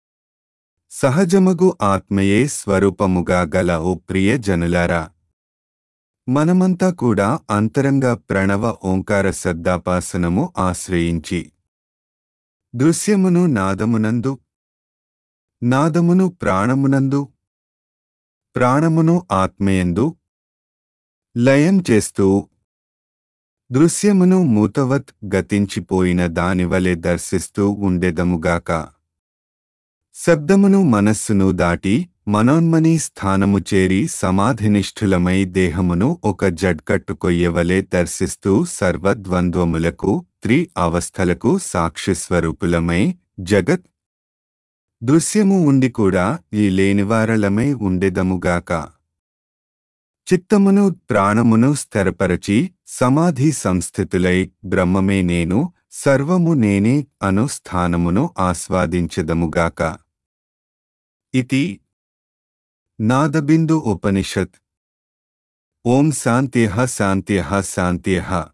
సహజమగు ఆత్మయే స్వరూపముగా గల ఓ ప్రియ జనులారా, మనమంతా కూడా అంతరంగ ప్రణవ ఓంకార శబ్దాపాసనము ఆశ్రయించి దృశ్యమును నాదమునందు, నాదమును ప్రాణమునందు, ప్రాణమును ఆత్మయందు లయం చేస్తూ దృశ్యమును మూతవత్ గతించిపోయిన దానివలె దర్శిస్తూ ఉండెదముగాక. శబ్దమును మనస్సును దాటి మనోన్మని స్థానము చేరి సమాధినిష్ఠులమై దేహమును ఒక జడ్కట్టు కొయ్యవలే దర్శిస్తూ సర్వద్వంద్వములకు త్రి అవస్థలకు సాక్షిస్వరూపులమై జగత్ దృశ్యము ఉండి కూడా ఈ లేనివారలమై ఉండెదముగాక. చిత్తమును ప్రాణమును స్థిరపరచి సమాధి సంస్థితులై బ్రహ్మమే నేను సర్వము నేనే అను స్థానమును ఆస్వాదించెదముగాక. ఇతి నాదబిందు ఉపనిషత్. ఓం శాంత్యః శాంత్యః శాంత్యః.